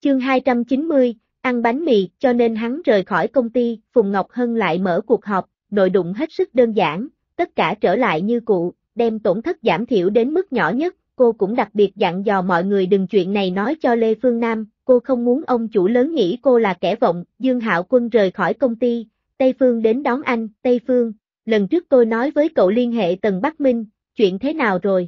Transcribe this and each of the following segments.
Chương 290, ăn bánh mì, cho nên hắn rời khỏi công ty, Phùng Ngọc Hân lại mở cuộc họp, nội dung hết sức đơn giản, tất cả trở lại như cũ, đem tổn thất giảm thiểu đến mức nhỏ nhất, cô cũng đặc biệt dặn dò mọi người đừng chuyện này nói cho Lê Phương Nam, cô không muốn ông chủ lớn nghĩ cô là kẻ vọng, Dương Hạo Quân rời khỏi công ty, Tây Phương đến đón anh, Tây Phương, lần trước tôi nói với cậu liên hệ Tần Bắc Minh, chuyện thế nào rồi?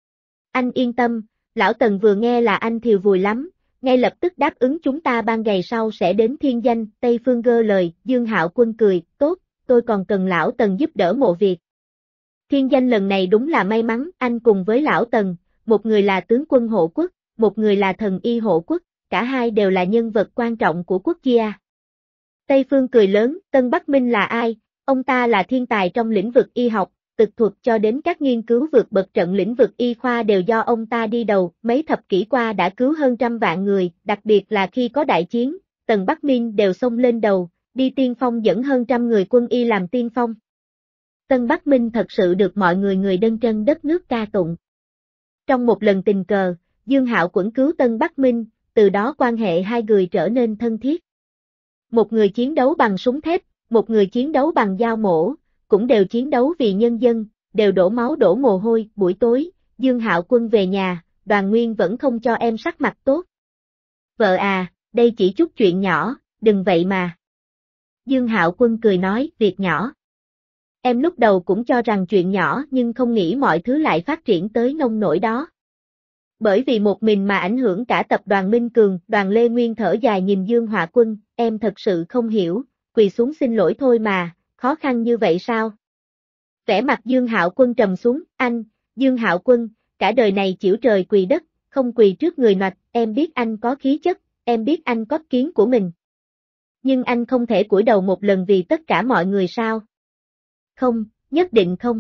Anh yên tâm, lão Tần vừa nghe là anh thiều vùi lắm, ngay lập tức đáp ứng chúng ta ban ngày sau sẽ đến Thiên Danh, Tây Phương gơ lời, Dương Hạo Quân cười, tốt, tôi còn cần lão Tần giúp đỡ một việc. Thiên Danh lần này đúng là may mắn, anh cùng với lão Tần, một người là tướng quân hộ quốc, một người là thần y hộ quốc, cả hai đều là nhân vật quan trọng của quốc gia. Tây Phương cười lớn, Tân Bắc Minh là ai? Ông ta là thiên tài trong lĩnh vực y học, thực thuật cho đến các nghiên cứu vượt bậc trận lĩnh vực y khoa đều do ông ta đi đầu, mấy thập kỷ qua đã cứu hơn 100 vạn người, đặc biệt là khi có đại chiến, Tần Bắc Minh đều xông lên đầu, đi tiên phong dẫn hơn 100 người quân y làm tiên phong. Tân Bắc Minh thật sự được mọi người dân trên đất nước ca tụng. Trong một lần tình cờ, Dương Hạo Quẩn cứu Tân Bắc Minh, từ đó quan hệ hai người trở nên thân thiết. Một người chiến đấu bằng súng thép, một người chiến đấu bằng dao mổ, cũng đều chiến đấu vì nhân dân, đều đổ máu đổ mồ hôi, buổi tối, Dương Hạo Quân về nhà, Đoàn Nguyên vẫn không cho em sắc mặt tốt. Vợ à, đây chỉ chút chuyện nhỏ, đừng vậy mà. Dương Hạo Quân cười nói, việc nhỏ. Em lúc đầu cũng cho rằng chuyện nhỏ nhưng không nghĩ mọi thứ lại phát triển tới nông nỗi đó. Bởi vì một mình mà ảnh hưởng cả tập đoàn Minh Cường, Đoàn Lê Nguyên thở dài nhìn Dương Hạo Quân, em thật sự không hiểu, quỳ xuống xin lỗi thôi mà, khó khăn như vậy sao? Vẻ mặt Dương Hạo Quân trầm xuống, anh, Dương Hạo Quân, cả đời này chịu trời quỳ đất, không quỳ trước người noạch, em biết anh có khí chất, em biết anh có kiến của mình. Nhưng anh không thể cúi đầu một lần vì tất cả mọi người sao? Không, nhất định không.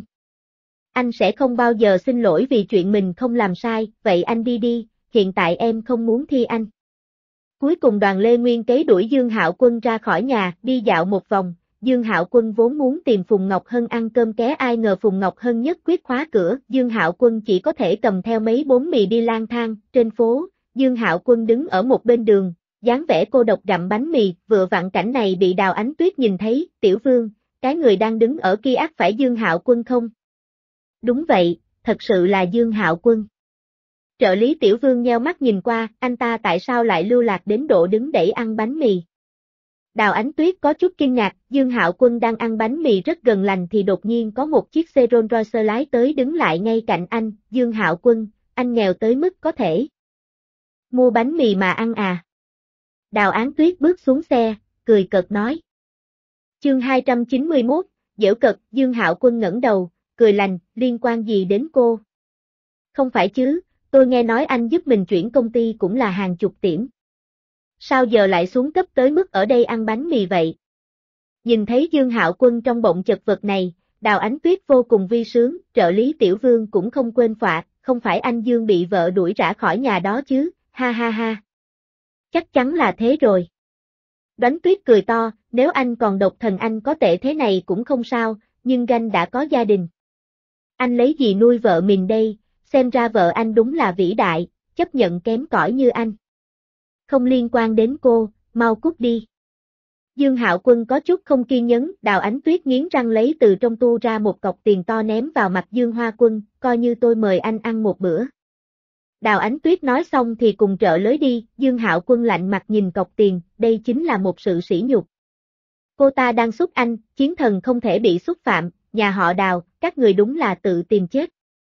Anh sẽ không bao giờ xin lỗi vì chuyện mình không làm sai, vậy anh đi đi, hiện tại em không muốn thi anh. Cuối cùng Đoàn Lê Nguyên kế đuổi Dương Hạo Quân ra khỏi nhà, đi dạo một vòng, Dương Hạo Quân vốn muốn tìm Phùng Ngọc Hân ăn cơm ké ai ngờ Phùng Ngọc Hân nhất quyết khóa cửa, Dương Hạo Quân chỉ có thể cầm theo mấy bún mì đi lang thang, trên phố, Dương Hạo Quân đứng ở một bên đường, dáng vẻ cô độc gặm bánh mì, vừa vặn cảnh này bị Đào Ánh Tuyết nhìn thấy, Tiểu Vương, cái người đang đứng ở kia ắt phải Dương Hạo Quân không? Đúng vậy, thật sự là Dương Hạo Quân. Trợ lý Tiểu Vương nheo mắt nhìn qua, anh ta tại sao lại lưu lạc đến độ đứng đẩy ăn bánh mì? Đào Ánh Tuyết có chút kinh ngạc, Dương Hạo Quân đang ăn bánh mì rất gần lành thì đột nhiên có một chiếc xe Rolls Royce lái tới đứng lại ngay cạnh anh, Dương Hạo Quân, anh nghèo tới mức có thể mua bánh mì mà ăn à? Đào Ánh Tuyết bước xuống xe, cười cợt nói. Chương 291, giễu cợt, Dương Hạo Quân ngẩng đầu, cười lành, liên quan gì đến cô? Không phải chứ, tôi nghe nói anh giúp mình chuyển công ty cũng là hàng chục tỷ. Sao giờ lại xuống cấp tới mức ở đây ăn bánh mì vậy? Nhìn thấy Dương Hạo Quân trong bọng chật vật này, Đào Ánh Tuyết vô cùng vi sướng, trợ lý Tiểu Vương cũng không quên phạt, không phải anh Dương bị vợ đuổi ra khỏi nhà đó chứ, ha ha ha. Chắc chắn là thế rồi. Đoánh Tuyết cười to, nếu anh còn độc thân anh có tệ thế này cũng không sao, nhưng Ganh đã có gia đình. Anh lấy gì nuôi vợ mình đây, xem ra vợ anh đúng là vĩ đại, chấp nhận kém cỏi như anh. Không liên quan đến cô, mau cút đi. Dương Hạo Quân có chút không kiên nhẫn, Đào Ánh Tuyết nghiến răng lấy từ trong tu ra một cọc tiền to ném vào mặt Dương Hoa Quân, coi như tôi mời anh ăn một bữa. Đào Ánh Tuyết nói xong thì cùng trợ lối đi, Dương Hạo Quân lạnh mặt nhìn cọc tiền, đây chính là một sự sỉ nhục. Cô ta đang xúc anh, chiến thần không thể bị xúc phạm, nhà họ Đào, các người đúng là tự tìm chết.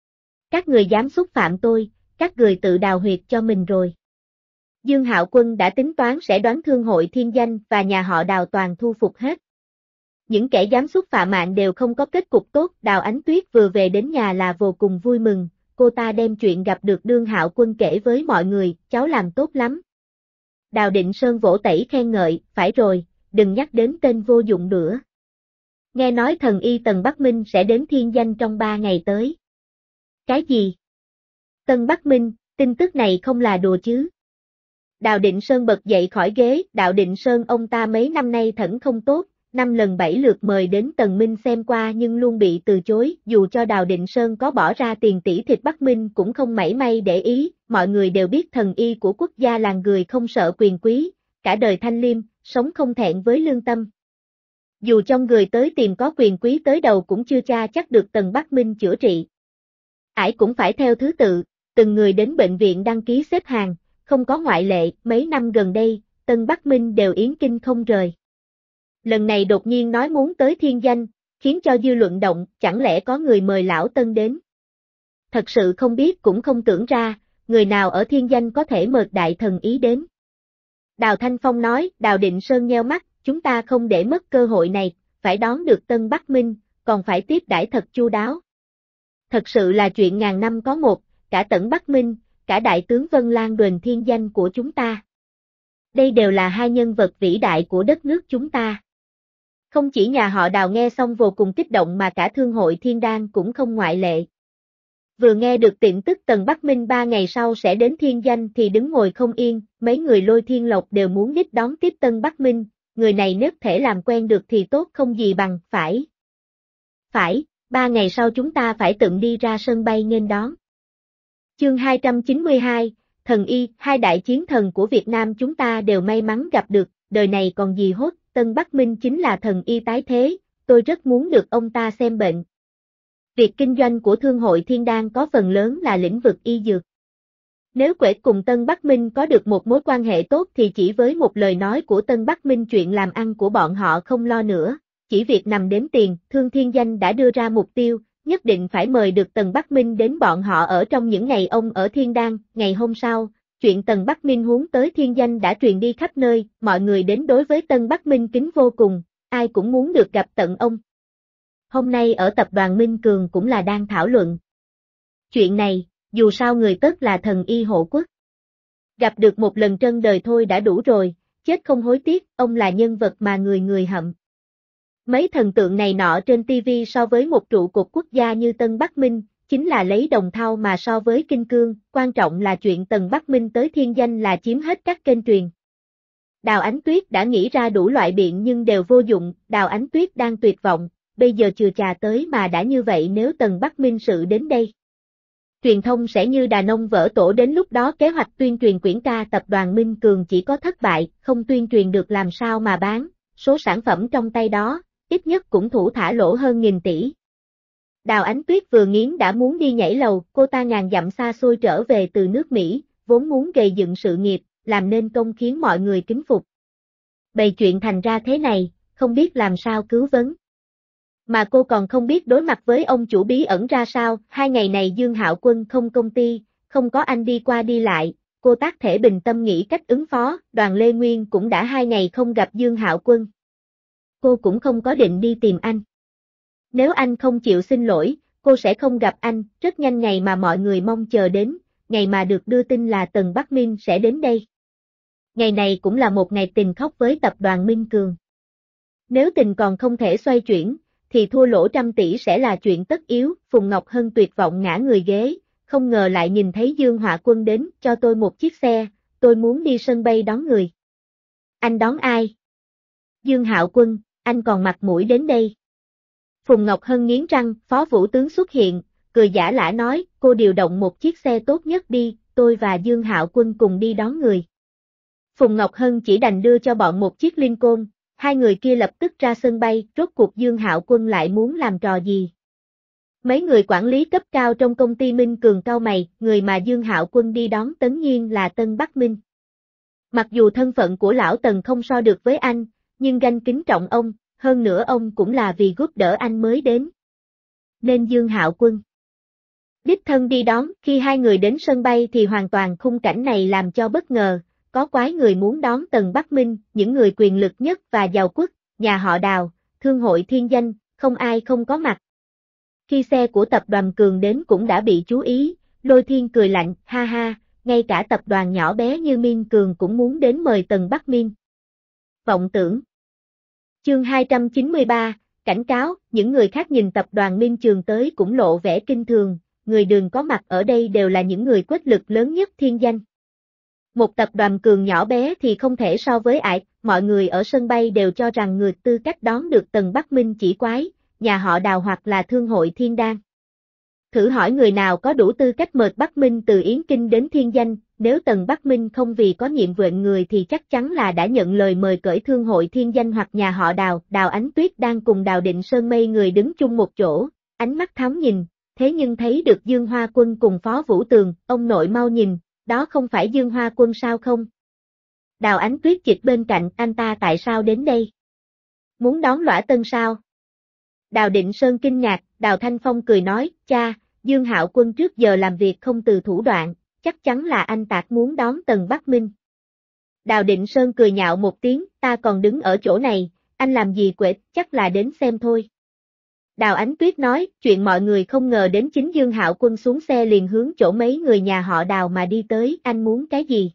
Các người dám xúc phạm tôi, các người tự đào huyệt cho mình rồi. Dương Hạo Quân đã tính toán sẽ đoán Thương hội Thiên Danh và nhà họ Đào toàn thu phục hết. Những kẻ dám xúc phạm mạng đều không có kết cục tốt, Đào Ánh Tuyết vừa về đến nhà là vô cùng vui mừng, cô ta đem chuyện gặp được Dương Hạo Quân kể với mọi người, cháu làm tốt lắm. Đào Định Sơn vỗ tẩy khen ngợi, phải rồi, đừng nhắc đến tên vô dụng nữa. Nghe nói thần y Tần Bắc Minh sẽ đến Thiên Danh trong 3 ngày tới. Cái gì? Tần Bắc Minh, tin tức này không là đùa chứ? Đào Định Sơn bật dậy khỏi ghế, Đạo Định Sơn ông ta mấy năm nay thẫn không tốt, 5 lần 7 lượt mời đến Tần Minh xem qua nhưng luôn bị từ chối, dù cho Đào Định Sơn có bỏ ra tiền tỷ thịt Bắc Minh cũng không mảy may để ý, mọi người đều biết thần y của quốc gia là người không sợ quyền quý, cả đời thanh liêm, sống không thẹn với lương tâm. Dù trong người tới tìm có quyền quý tới đầu cũng chưa chắc được Tần Bắc Minh chữa trị. Ải cũng phải theo thứ tự, từng người đến bệnh viện đăng ký xếp hàng, không có ngoại lệ, mấy năm gần đây, Tân Bắc Minh đều yến kinh không rời. Lần này đột nhiên nói muốn tới Thiên Danh, khiến cho dư luận động, chẳng lẽ có người mời lão Tân đến. Thật sự không biết cũng không tưởng ra, người nào ở Thiên Danh có thể mời đại thần ý đến. Đào Thanh Phong nói, Đào Định Sơn nheo mắt, chúng ta không để mất cơ hội này, phải đón được Tân Bắc Minh, còn phải tiếp đãi thật chu đáo. Thật sự là chuyện ngàn năm có một, cả Tẩn Bắc Minh, cả đại tướng Vân Lan Đền Thiên Danh của chúng ta. Đây đều là hai nhân vật vĩ đại của đất nước chúng ta. Không chỉ nhà họ Đào nghe xong vô cùng kích động mà cả thương hội Thiên Đan cũng không ngoại lệ. Vừa nghe được tin tức Tần Bắc Minh 3 ngày sau sẽ đến Thiên Danh thì đứng ngồi không yên, mấy người Lôi Thiên Lộc đều muốn đích đón tiếp Tân Bắc Minh, người này nếu thể làm quen được thì tốt không gì bằng, phải. 3 ngày sau chúng ta phải tự đi ra sân bay nghênh đón. Chương 292, Thần Y, hai đại chiến thần của Việt Nam chúng ta đều may mắn gặp được, đời này còn gì hốt, Tân Bắc Minh chính là thần y tái thế, tôi rất muốn được ông ta xem bệnh. Việc kinh doanh của Thương hội Thiên Đan có phần lớn là lĩnh vực y dược. Nếu Quế cùng Tân Bắc Minh có được một mối quan hệ tốt thì chỉ với một lời nói của Tân Bắc Minh chuyện làm ăn của bọn họ không lo nữa, chỉ việc nằm đếm tiền, Thương Thiên Danh đã đưa ra mục tiêu, nhất định phải mời được Tần Bắc Minh đến bọn họ ở trong những ngày ông ở Thiên Đan. Ngày hôm sau, chuyện Tần Bắc Minh huống tới Thiên Danh đã truyền đi khắp nơi, mọi người đến đối với Tân Bắc Minh kính vô cùng, ai cũng muốn được gặp tận ông. Hôm nay ở tập đoàn Minh Cường cũng là đang thảo luận. Chuyện này, dù sao người tất là thần y hộ quốc. Gặp được một lần trân đời thôi đã đủ rồi, chết không hối tiếc, ông là nhân vật mà người người hậm. Mấy thần tượng này nọ trên TV so với một trụ cột quốc gia như Tân Bắc Minh, chính là lấy đồng thau mà so với Kinh Cương, quan trọng là chuyện Tần Bắc Minh tới Thiên Danh là chiếm hết các kênh truyền. Đào Ánh Tuyết đã nghĩ ra đủ loại biện nhưng đều vô dụng, Đào Ánh Tuyết đang tuyệt vọng, bây giờ chừa chà tới mà đã như vậy nếu Tần Bắc Minh sự đến đây. Truyền thông sẽ như đàn ông vỡ tổ, đến lúc đó kế hoạch tuyên truyền quyển ca tập đoàn Minh Cường chỉ có thất bại, không tuyên truyền được làm sao mà bán, số sản phẩm trong tay đó, ít nhất cũng thủ thả lỗ hơn 1000 tỷ. Đào Ánh Tuyết vừa nghiến đã muốn đi nhảy lầu, cô ta ngàn dặm xa xôi trở về từ nước Mỹ, vốn muốn gây dựng sự nghiệp, làm nên công khiến mọi người kính phục. Bày chuyện thành ra thế này, không biết làm sao cứu vấn. Mà cô còn không biết đối mặt với ông chủ bí ẩn ra sao, 2 ngày này Dương Hạo Quân không công ty, không có anh đi qua đi lại, cô tác thể bình tâm nghĩ cách ứng phó, Đoàn Lê Nguyên cũng đã 2 ngày không gặp Dương Hạo Quân. Cô cũng không có định đi tìm anh. Nếu anh không chịu xin lỗi, cô sẽ không gặp anh, rất nhanh ngày mà mọi người mong chờ đến, ngày mà được đưa tin là Tần Bắc Minh sẽ đến đây. Ngày này cũng là một ngày tình khóc với tập đoàn Minh Cường. Nếu tình còn không thể xoay chuyển, thì thua lỗ trăm tỷ sẽ là chuyện tất yếu, Phùng Ngọc Hân tuyệt vọng ngã người ghế, không ngờ lại nhìn thấy Dương Họa Quân đến, cho tôi một chiếc xe, tôi muốn đi sân bay đón người. Anh đón ai? Dương Hạo Quân, anh còn mặt mũi đến đây. Phùng Ngọc Hân nghiến răng, Phó Vũ Tướng xuất hiện, cười giả lả nói, cô điều động một chiếc xe tốt nhất đi, tôi và Dương Hạo Quân cùng đi đón người. Phùng Ngọc Hân chỉ đành đưa cho bọn một chiếc Lincoln, hai người kia lập tức ra sân bay, rốt cuộc Dương Hạo Quân lại muốn làm trò gì. Mấy người quản lý cấp cao trong công ty Minh Cường cau mày, người mà Dương Hạo Quân đi đón tất nhiên là Tân Bắc Minh. Mặc dù thân phận của lão Tần không so được với anh, nhưng ganh kính trọng ông, hơn nữa ông cũng là vì giúp đỡ anh mới đến. Nên Dương Hạo Quân đích thân đi đón, khi hai người đến sân bay thì hoàn toàn khung cảnh này làm cho bất ngờ, có quái người muốn đón Tần Bắc Minh, những người quyền lực nhất và giàu quốc, nhà họ Đào, Thương hội Thiên Danh, không ai không có mặt. Khi xe của tập đoàn Cường đến cũng đã bị chú ý, Lôi Thiên cười lạnh, ha ha, ngay cả tập đoàn nhỏ bé như Minh Cường cũng muốn đến mời Tần Bắc Minh. Vọng tưởng. Chương 293, cảnh cáo, những người khác nhìn tập đoàn Minh Trường tới cũng lộ vẻ kinh thường, người đường có mặt ở đây đều là những người quét lực lớn nhất Thiên Danh. Một tập đoàn cường nhỏ bé thì không thể so với ải, mọi người ở sân bay đều cho rằng người tư cách đón được Tần Bắc Minh chỉ quái, nhà họ Đào hoặc là thương hội Thiên Đan. Thử hỏi người nào có đủ tư cách mời Bắc Minh từ Yến Kinh đến Thiên Danh, nếu Tần Bắc Minh không vì có nhiệm vụ người thì chắc chắn là đã nhận lời mời cởi thương hội Thiên Danh hoặc nhà họ Đào. Đào Ánh Tuyết đang cùng Đào Định Sơn mấy người đứng chung một chỗ, ánh mắt thám nhìn, thế nhưng thấy được Dương Hoa Quân cùng Phó Vũ Tường, ông nội mau nhìn, đó không phải Dương Hoa Quân sao không? Đào Ánh Tuyết chịch bên cạnh, anh ta tại sao đến đây? Muốn đón Lõa Tân sao? Đào Định Sơn kinh ngạc, Đào Thanh Phong cười nói, cha, Dương Hạo Quân trước giờ làm việc không từ thủ đoạn, chắc chắn là anh Tạc muốn đón Tần Bắc Minh. Đào Định Sơn cười nhạo một tiếng, ta còn đứng ở chỗ này, anh làm gì quệt, chắc là đến xem thôi. Đào Ánh Tuyết nói, chuyện mọi người không ngờ đến chính Dương Hạo Quân xuống xe liền hướng chỗ mấy người nhà họ Đào mà đi tới, anh muốn cái gì?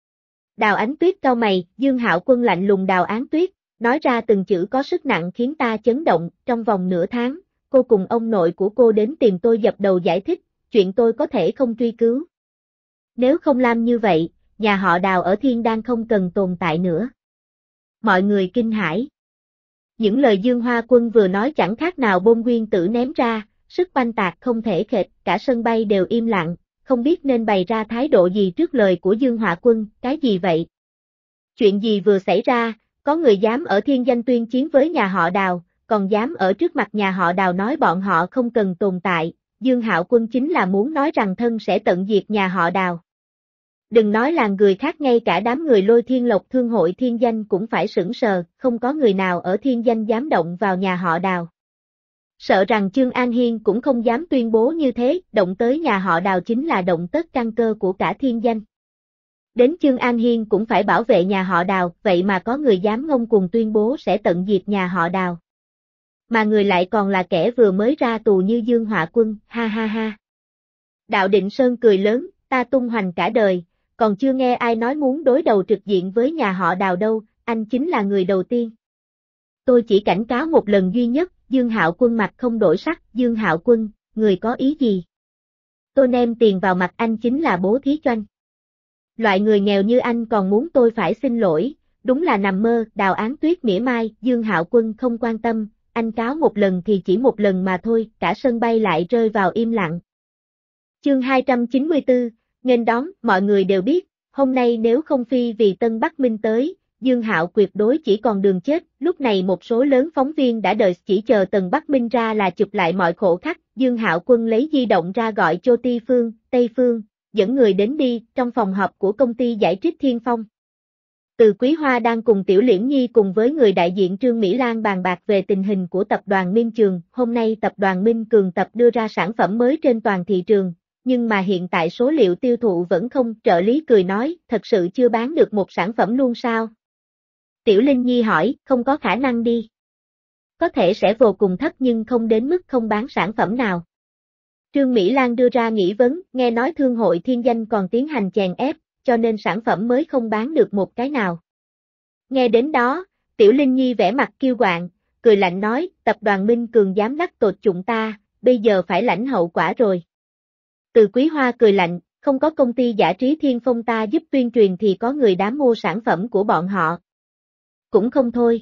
Đào Ánh Tuyết cau mày, Dương Hạo Quân lạnh lùng Đào Ánh Tuyết, nói ra từng chữ có sức nặng khiến ta chấn động, trong vòng nửa tháng, cô cùng ông nội của cô đến tìm tôi dập đầu giải thích, chuyện tôi có thể không truy cứu. Nếu không làm như vậy, nhà họ Đào ở Thiên Đan không cần tồn tại nữa. Mọi người kinh hãi. Những lời Dương Hoa Quân vừa nói chẳng khác nào bom nguyên tử ném ra, sức oanh tạc không thể khệt, cả sân bay đều im lặng, không biết nên bày ra thái độ gì trước lời của Dương Hoa Quân, cái gì vậy? Chuyện gì vừa xảy ra, có người dám ở Thiên Danh tuyên chiến với nhà họ Đào, còn dám ở trước mặt nhà họ Đào nói bọn họ không cần tồn tại, Dương Hạo Quân chính là muốn nói rằng thân sẽ tận diệt nhà họ Đào. Đừng nói là người khác, ngay cả đám người Lôi Thiên Lộc thương hội Thiên Danh cũng phải sững sờ, không có người nào ở Thiên Danh dám động vào nhà họ Đào. Sợ rằng Chương An Hiên cũng không dám tuyên bố như thế, động tới nhà họ Đào chính là động tất căn cơ của cả Thiên Danh. Đến Chương An Hiên cũng phải bảo vệ nhà họ Đào, vậy mà có người dám ngông cuồng tuyên bố sẽ tận diệt nhà họ Đào. Mà người lại còn là kẻ vừa mới ra tù như Dương Họa Quân, ha ha ha. Đạo Định Sơn cười lớn, ta tung hoành cả đời, còn chưa nghe ai nói muốn đối đầu trực diện với nhà họ Đào đâu, anh chính là người đầu tiên. Tôi chỉ cảnh cáo một lần duy nhất, Dương Hạo Quân mặt không đổi sắc, Dương Hạo Quân, người có ý gì? Tôi ném tiền vào mặt anh chính là bố thí cho anh. Loại người nghèo như anh còn muốn tôi phải xin lỗi, đúng là nằm mơ. Đào Án Tuyết mỉa mai, Dương Hạo Quân không quan tâm, anh cáo một lần thì chỉ một lần mà thôi, cả sân bay lại rơi vào im lặng. Chương 294, nghênh đón, mọi người đều biết, hôm nay nếu không phi vì Tân Bắc Minh tới, Dương Hạo tuyệt đối chỉ còn đường chết. Lúc này một số lớn phóng viên đã đợi chỉ chờ Tần Bắc Minh ra là chụp lại mọi khổ khắc. Dương Hạo Quân lấy di động ra gọi Chô Ti Phương, Tây Phương, dẫn người đến đi, trong phòng họp của công ty giải trí Thiên Phong. Từ Quý Hoa đang cùng Tiểu Liễn Nhi cùng với người đại diện Trương Mỹ Lan bàn bạc về tình hình của tập đoàn Minh Trường. Hôm nay tập đoàn Minh Cường tập đưa ra sản phẩm mới trên toàn thị trường, nhưng mà hiện tại số liệu tiêu thụ vẫn không. Trợ lý cười nói, thật sự chưa bán được một sản phẩm luôn sao? Tiểu Linh Nhi hỏi, không có khả năng đi. Có thể sẽ vô cùng thấp nhưng không đến mức không bán sản phẩm nào. Trương Mỹ Lan đưa ra nghi vấn, nghe nói thương hội Thiên Danh còn tiến hành chèn ép, cho nên sản phẩm mới không bán được một cái nào. Nghe đến đó, Tiểu Linh Nhi vẻ mặt kiêu quạng, cười lạnh nói, tập đoàn Minh Cường dám đắc tội chúng ta, bây giờ phải lãnh hậu quả rồi. Từ Quý Hoa cười lạnh, không có công ty giải trí Thiên Phong ta giúp tuyên truyền thì có người dám mua sản phẩm của bọn họ. Cũng không thôi.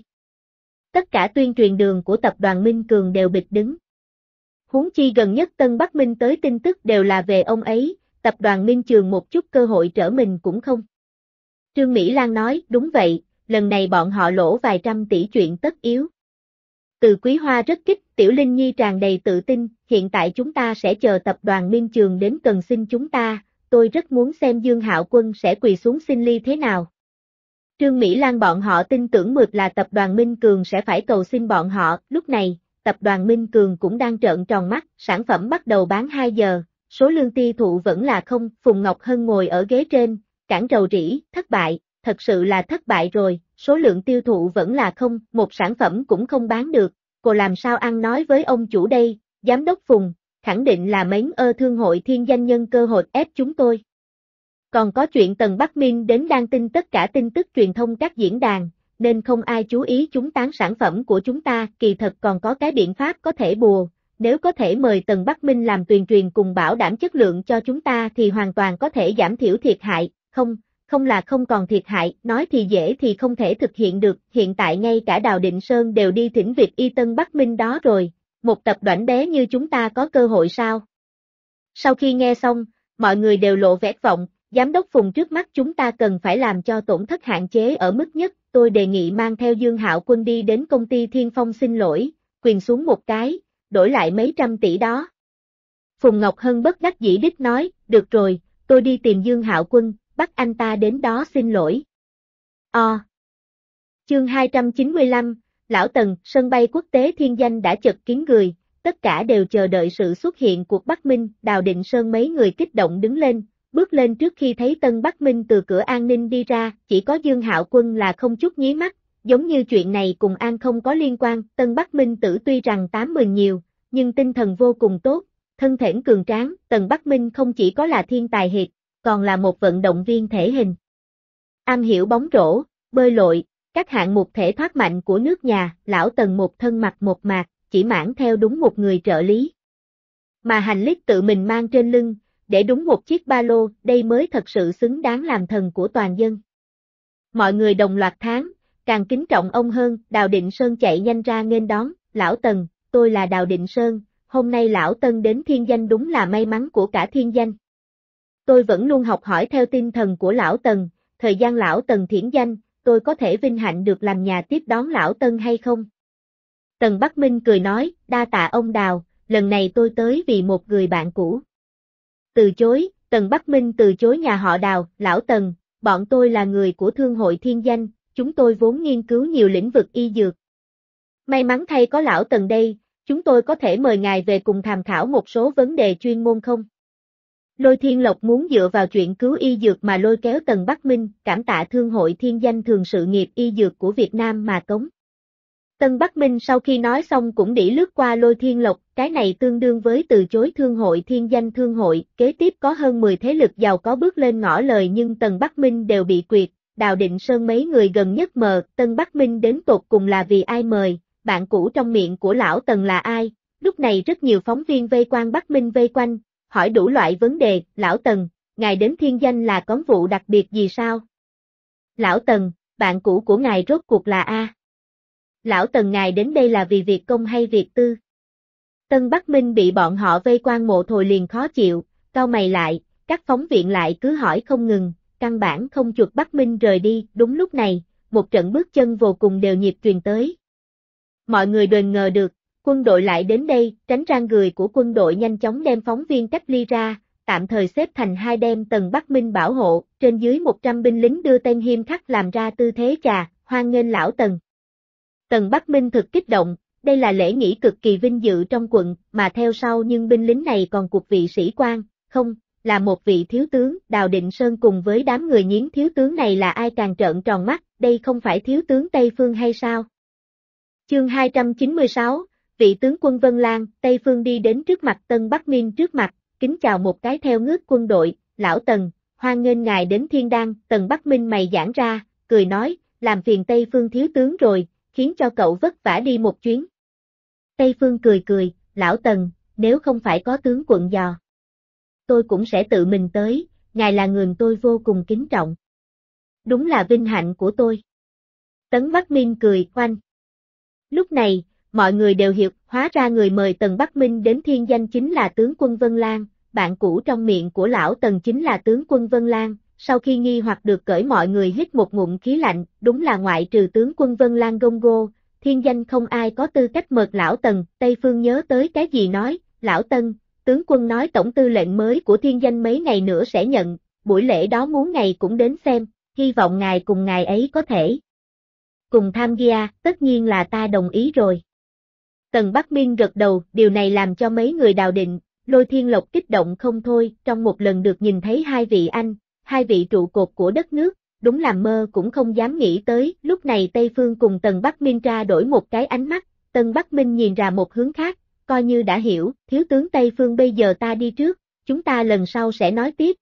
Tất cả tuyên truyền đường của tập đoàn Minh Cường đều bịt đứng. Huống chi gần nhất Tân Bắc Minh tới tin tức đều là về ông ấy, tập đoàn Minh Trường một chút cơ hội trở mình cũng không. Trương Mỹ Lan nói, đúng vậy, lần này bọn họ lỗ vài trăm tỷ chuyện tất yếu. Từ Quý Hoa rất kích, Tiểu Linh Nhi tràn đầy tự tin, hiện tại chúng ta sẽ chờ tập đoàn Minh Trường đến cần xin chúng ta, tôi rất muốn xem Dương Hạo Quân sẽ quỳ xuống xin ly thế nào. Trương Mỹ Lan bọn họ tin tưởng mượt là tập đoàn Minh Cường sẽ phải cầu xin bọn họ. Lúc này, tập đoàn Minh Cường cũng đang trợn tròn mắt, sản phẩm bắt đầu bán 2 giờ, số lượng tiêu thụ vẫn là không. Phùng Ngọc Hân ngồi ở ghế trên, cản rầu rĩ, thất bại, thật sự là thất bại rồi, số lượng tiêu thụ vẫn là không, một sản phẩm cũng không bán được, cô làm sao ăn nói với ông chủ đây? Giám đốc Phùng, khẳng định là mấy thương hội Thiên Danh nhân cơ hội ép chúng tôi. Còn có chuyện Tần Bắc Minh đến đăng tin tất cả tin tức truyền thông các diễn đàn, nên không ai chú ý chúng tán sản phẩm của chúng ta. Kỳ thật còn có cái biện pháp có thể bùa, nếu có thể mời Tần Bắc Minh làm tuyên truyền cùng bảo đảm chất lượng cho chúng ta thì hoàn toàn có thể giảm thiểu thiệt hại. Không, không là không còn thiệt hại, nói thì dễ thì không thể thực hiện được, hiện tại ngay cả Đào Định Sơn đều đi thỉnh việc y Tân Bắc Minh đó rồi, một tập đoàn bé như chúng ta có cơ hội sao? Sau khi nghe xong, mọi người đều lộ vẻ vọng, giám đốc Phùng trước mắt chúng ta cần phải làm cho tổn thất hạn chế ở mức nhất, tôi đề nghị mang theo Dương Hạo Quân đi đến công ty Thiên Phong xin lỗi, quyền xuống một cái, đổi lại mấy trăm tỷ đó. Phùng Ngọc Hân bất đắc dĩ đích nói, được rồi, tôi đi tìm Dương Hạo Quân, bắt anh ta đến đó xin lỗi. Chương 295, Lão Tần, sân bay quốc tế Thiên Danh đã chật kín người, tất cả đều chờ đợi sự xuất hiện của Bắc Minh, Đào Định Sơn mấy người kích động đứng lên, bước lên trước khi thấy Tân Bắc Minh từ cửa an ninh đi ra, chỉ có Dương Hạo Quân là không chút nhí mắt, giống như chuyện này cùng An không có liên quan, Tân Bắc Minh tử tuy rằng 80 nhiều, nhưng tinh thần vô cùng tốt, thân thể cường tráng, Tân Bắc Minh không chỉ có là thiên tài hiệp, còn là một vận động viên thể hình. Am hiểu bóng rổ, bơi lội, các hạng mục thể thoát mạnh của nước nhà, lão Tần một thân mặc một mạc, chỉ mãn theo đúng một người trợ lý. Mà hành lý tự mình mang trên lưng, để đúng một chiếc ba lô, đây mới thật sự xứng đáng làm thần của toàn dân. Mọi người đồng loạt thán, càng kính trọng ông hơn, Đào Định Sơn chạy nhanh ra nghênh đón, lão Tần, tôi là Đào Định Sơn, hôm nay lão Tân đến Thiên Danh đúng là may mắn của cả Thiên Danh. Tôi vẫn luôn học hỏi theo tinh thần của lão Tần, thời gian lão Tần thiển danh, tôi có thể vinh hạnh được làm nhà tiếp đón lão Tân hay không? Tần Bắc Minh cười nói, đa tạ ông Đào, lần này tôi tới vì một người bạn cũ. Từ chối, Tần Bắc Minh từ chối nhà họ Đào, lão Tần, bọn tôi là người của Thương hội Thiên Danh, chúng tôi vốn nghiên cứu nhiều lĩnh vực y dược. May mắn thay có lão Tần đây, chúng tôi có thể mời ngài về cùng tham khảo một số vấn đề chuyên môn không? Lôi Thiên Lộc muốn dựa vào chuyện cứu y dược mà lôi kéo Tần Bắc Minh, cảm tạ Thương hội Thiên Danh thường sự nghiệp y dược của Việt Nam mà cống. Tân Bắc Minh sau khi nói xong cũng đĩ lướt qua Lôi Thiên Lộc, cái này tương đương với từ chối Thương hội Thiên Danh. Thương hội, kế tiếp có hơn 10 thế lực giàu có bước lên ngỏ lời nhưng Tần Bắc Minh đều bị quyệt, Đào Định Sơn mấy người gần nhất mờ, Tân Bắc Minh đến tột cùng là vì ai mời, bạn cũ trong miệng của lão Tần là ai, lúc này rất nhiều phóng viên vây quanh Bắc Minh vây quanh, hỏi đủ loại vấn đề, lão Tần, ngài đến Thiên Danh là có vụ đặc biệt gì sao? Lão Tần, bạn cũ của ngài rốt cuộc là A? Lão Tần ngài đến đây là vì việc công hay việc tư? Tân Bắc Minh bị bọn họ vây quanh mộ thồi liền khó chịu, cau mày lại, các phóng viên lại cứ hỏi không ngừng, căn bản không chuột Bắc Minh rời đi, đúng lúc này, một trận bước chân vô cùng đều nhịp truyền tới. Mọi người đền ngờ được, quân đội lại đến đây, tránh rang người của quân đội nhanh chóng đem phóng viên cách ly ra, tạm thời xếp thành hai đem Tần Bắc Minh bảo hộ, trên dưới 100 binh lính đưa tên nghiêm khắc làm ra tư thế chà, hoan nghênh lão Tần. Tần Bắc Minh thực kích động, đây là lễ nghỉ cực kỳ vinh dự trong quận, mà theo sau nhưng binh lính này còn cuộc vị sĩ quan, không, là một vị thiếu tướng, Đào Định Sơn cùng với đám người nhiến thiếu tướng này là ai càng trợn tròn mắt, đây không phải thiếu tướng Tây Phương hay sao? Chương 296, vị tướng quân Vân Lan, Tây Phương đi đến trước mặt Tân Bắc Minh trước mặt, kính chào một cái theo ngước quân đội, lão Tần, hoan nghênh ngài đến Thiên Đan, Tần Bắc Minh mày giãn ra, cười nói, làm phiền Tây Phương thiếu tướng rồi, khiến cho cậu vất vả đi một chuyến. Tây Phương cười cười, lão Tần, nếu không phải có tướng quận dò, tôi cũng sẽ tự mình tới, ngài là người tôi vô cùng kính trọng. Đúng là vinh hạnh của tôi. Tấn Bắc Minh cười, oanh. Lúc này, mọi người đều hiểu, hóa ra người mời Tần Bắc Minh đến Thiên Danh chính là tướng quân Vân Lan, bạn cũ trong miệng của lão Tần chính là tướng quân Vân Lan, sau khi nghi hoặc được cởi mọi người hít một ngụm khí lạnh, đúng là ngoại trừ tướng quân Vân Lan Gongo, Thiên Danh không ai có tư cách mời lão Tần, Tây Phương nhớ tới cái gì nói, lão Tân, tướng quân nói tổng tư lệnh mới của Thiên Danh mấy ngày nữa sẽ nhận, buổi lễ đó muốn ngày cũng đến xem, hy vọng ngài cùng ngài ấy có thể cùng tham gia, tất nhiên là ta đồng ý rồi. Tần Bắc Minh gật đầu, điều này làm cho mấy người Đào Định, Lôi Thiên Lộc kích động không thôi, trong một lần được nhìn thấy hai vị anh, hai vị trụ cột của đất nước, đúng làm mơ cũng không dám nghĩ tới, lúc này Tây Phương cùng Tần Bắc Minh ra đổi một cái ánh mắt, Tần Bắc Minh nhìn ra một hướng khác, coi như đã hiểu, thiếu tướng Tây Phương bây giờ ta đi trước, chúng ta lần sau sẽ nói tiếp.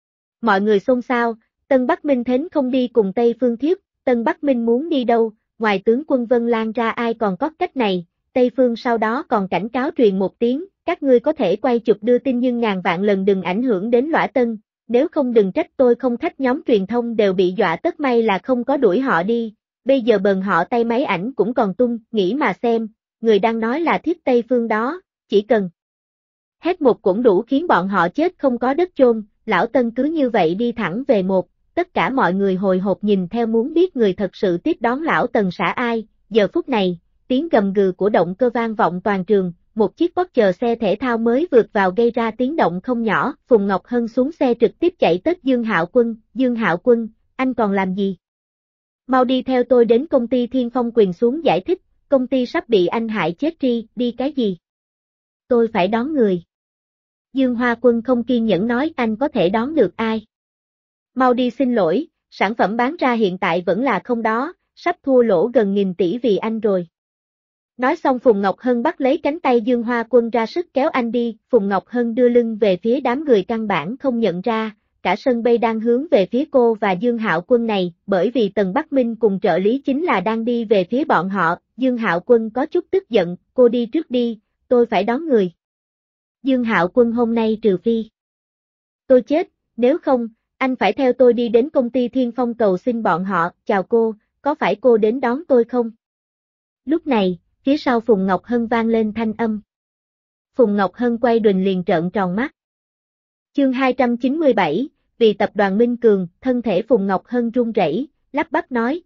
Mọi người xôn xao, Tần Bắc Minh thến không đi cùng Tây Phương thiếp, Tần Bắc Minh muốn đi đâu, ngoài tướng quân Vân Lan ra ai còn có cách này, Tây Phương sau đó còn cảnh cáo truyền một tiếng, các ngươi có thể quay chụp đưa tin nhưng ngàn vạn lần đừng ảnh hưởng đến Lõa Tân, nếu không đừng trách tôi không thách nhóm truyền thông đều bị dọa tất may là không có đuổi họ đi, bây giờ bần họ tay máy ảnh cũng còn tung, nghĩ mà xem, người đang nói là thiết Tây Phương đó, chỉ cần hét một cũng đủ khiến bọn họ chết không có đất chôn, lão Tân cứ như vậy đi thẳng về một, tất cả mọi người hồi hộp nhìn theo muốn biết người thật sự tiếp đón lão Tần xã ai, giờ phút này, tiếng gầm gừ của động cơ vang vọng toàn trường, một chiếc Porsche xe thể thao mới vượt vào gây ra tiếng động không nhỏ, Phùng Ngọc Hân xuống xe trực tiếp chạy tới Dương Hạo Quân, anh còn làm gì? Mau đi theo tôi đến công ty Thiên Phong Quyền xuống giải thích, công ty sắp bị anh hại chết đi cái gì? Tôi phải đón người. Dương Hoa Quân không kiên nhẫn nói anh có thể đón được ai? Mau đi xin lỗi, sản phẩm bán ra hiện tại vẫn là không đó, sắp thua lỗ gần 1.000 tỷ vì anh rồi. Nói xong Phùng Ngọc Hân bắt lấy cánh tay Dương Hoa Quân ra sức kéo anh đi, Phùng Ngọc Hân đưa lưng về phía đám người căn bản không nhận ra, cả sân bay đang hướng về phía cô và Dương Hạo Quân này, bởi vì Tần Bắc Minh cùng trợ lý chính là đang đi về phía bọn họ, Dương Hạo Quân có chút tức giận, cô đi trước đi, tôi phải đón người. Dương Hạo Quân hôm nay trừ phi. Tôi chết, nếu không, anh phải theo tôi đi đến công ty Thiên Phong cầu xin bọn họ, chào cô, có phải cô đến đón tôi không? Lúc này, phía sau Phùng Ngọc Hân vang lên thanh âm. Phùng Ngọc Hân quay đùn liền trợn tròn mắt. Chương 297, vì tập đoàn Minh Cường, thân thể Phùng Ngọc Hân run rẩy, lắp bắp nói,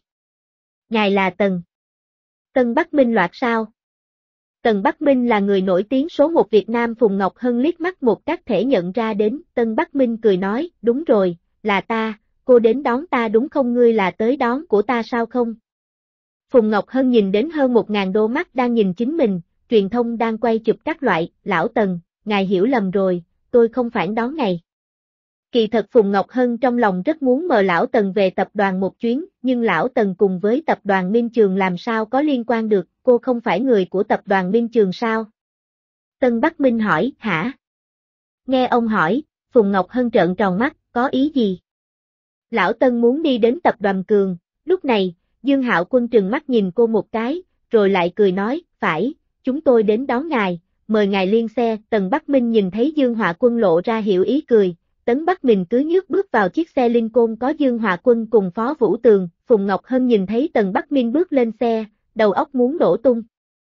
ngài là Tân Bắc Minh loạt sao? Tần Bắc Minh là người nổi tiếng số 1 Việt Nam. Phùng Ngọc Hân liếc mắt một cái thể nhận ra đến, Tân Bắc Minh cười nói, đúng rồi, là ta, cô đến đón ta đúng không, ngươi là tới đón của ta sao không? Phùng Ngọc Hân nhìn đến hơn 1.000 đôi mắt đang nhìn chính mình, truyền thông đang quay chụp các loại, lão Tần, ngài hiểu lầm rồi, tôi không phản đón ngài. Kỳ thật Phùng Ngọc Hân trong lòng rất muốn mời lão Tần về tập đoàn một chuyến, nhưng lão Tần cùng với tập đoàn Minh Trường làm sao có liên quan được, cô không phải người của tập đoàn Minh Trường sao? Tân Bắc Minh hỏi, hả? Nghe ông hỏi, Phùng Ngọc Hân trợn tròn mắt, có ý gì? Lão Tân muốn đi đến tập đoàn Cường, lúc này, Dương Hạo Quân trừng mắt nhìn cô một cái, rồi lại cười nói, phải, chúng tôi đến đón ngài, mời ngài lên xe. Tần Bắc Minh nhìn thấy Dương Hạo Quân lộ ra hiểu ý cười. Tấn Bắc Minh cứ nhước bước vào chiếc xe Lincoln có Dương Hòa Quân cùng Phó Vũ Tường, Phùng Ngọc Hân nhìn thấy Tần Bắc Minh bước lên xe, đầu óc muốn nổ tung.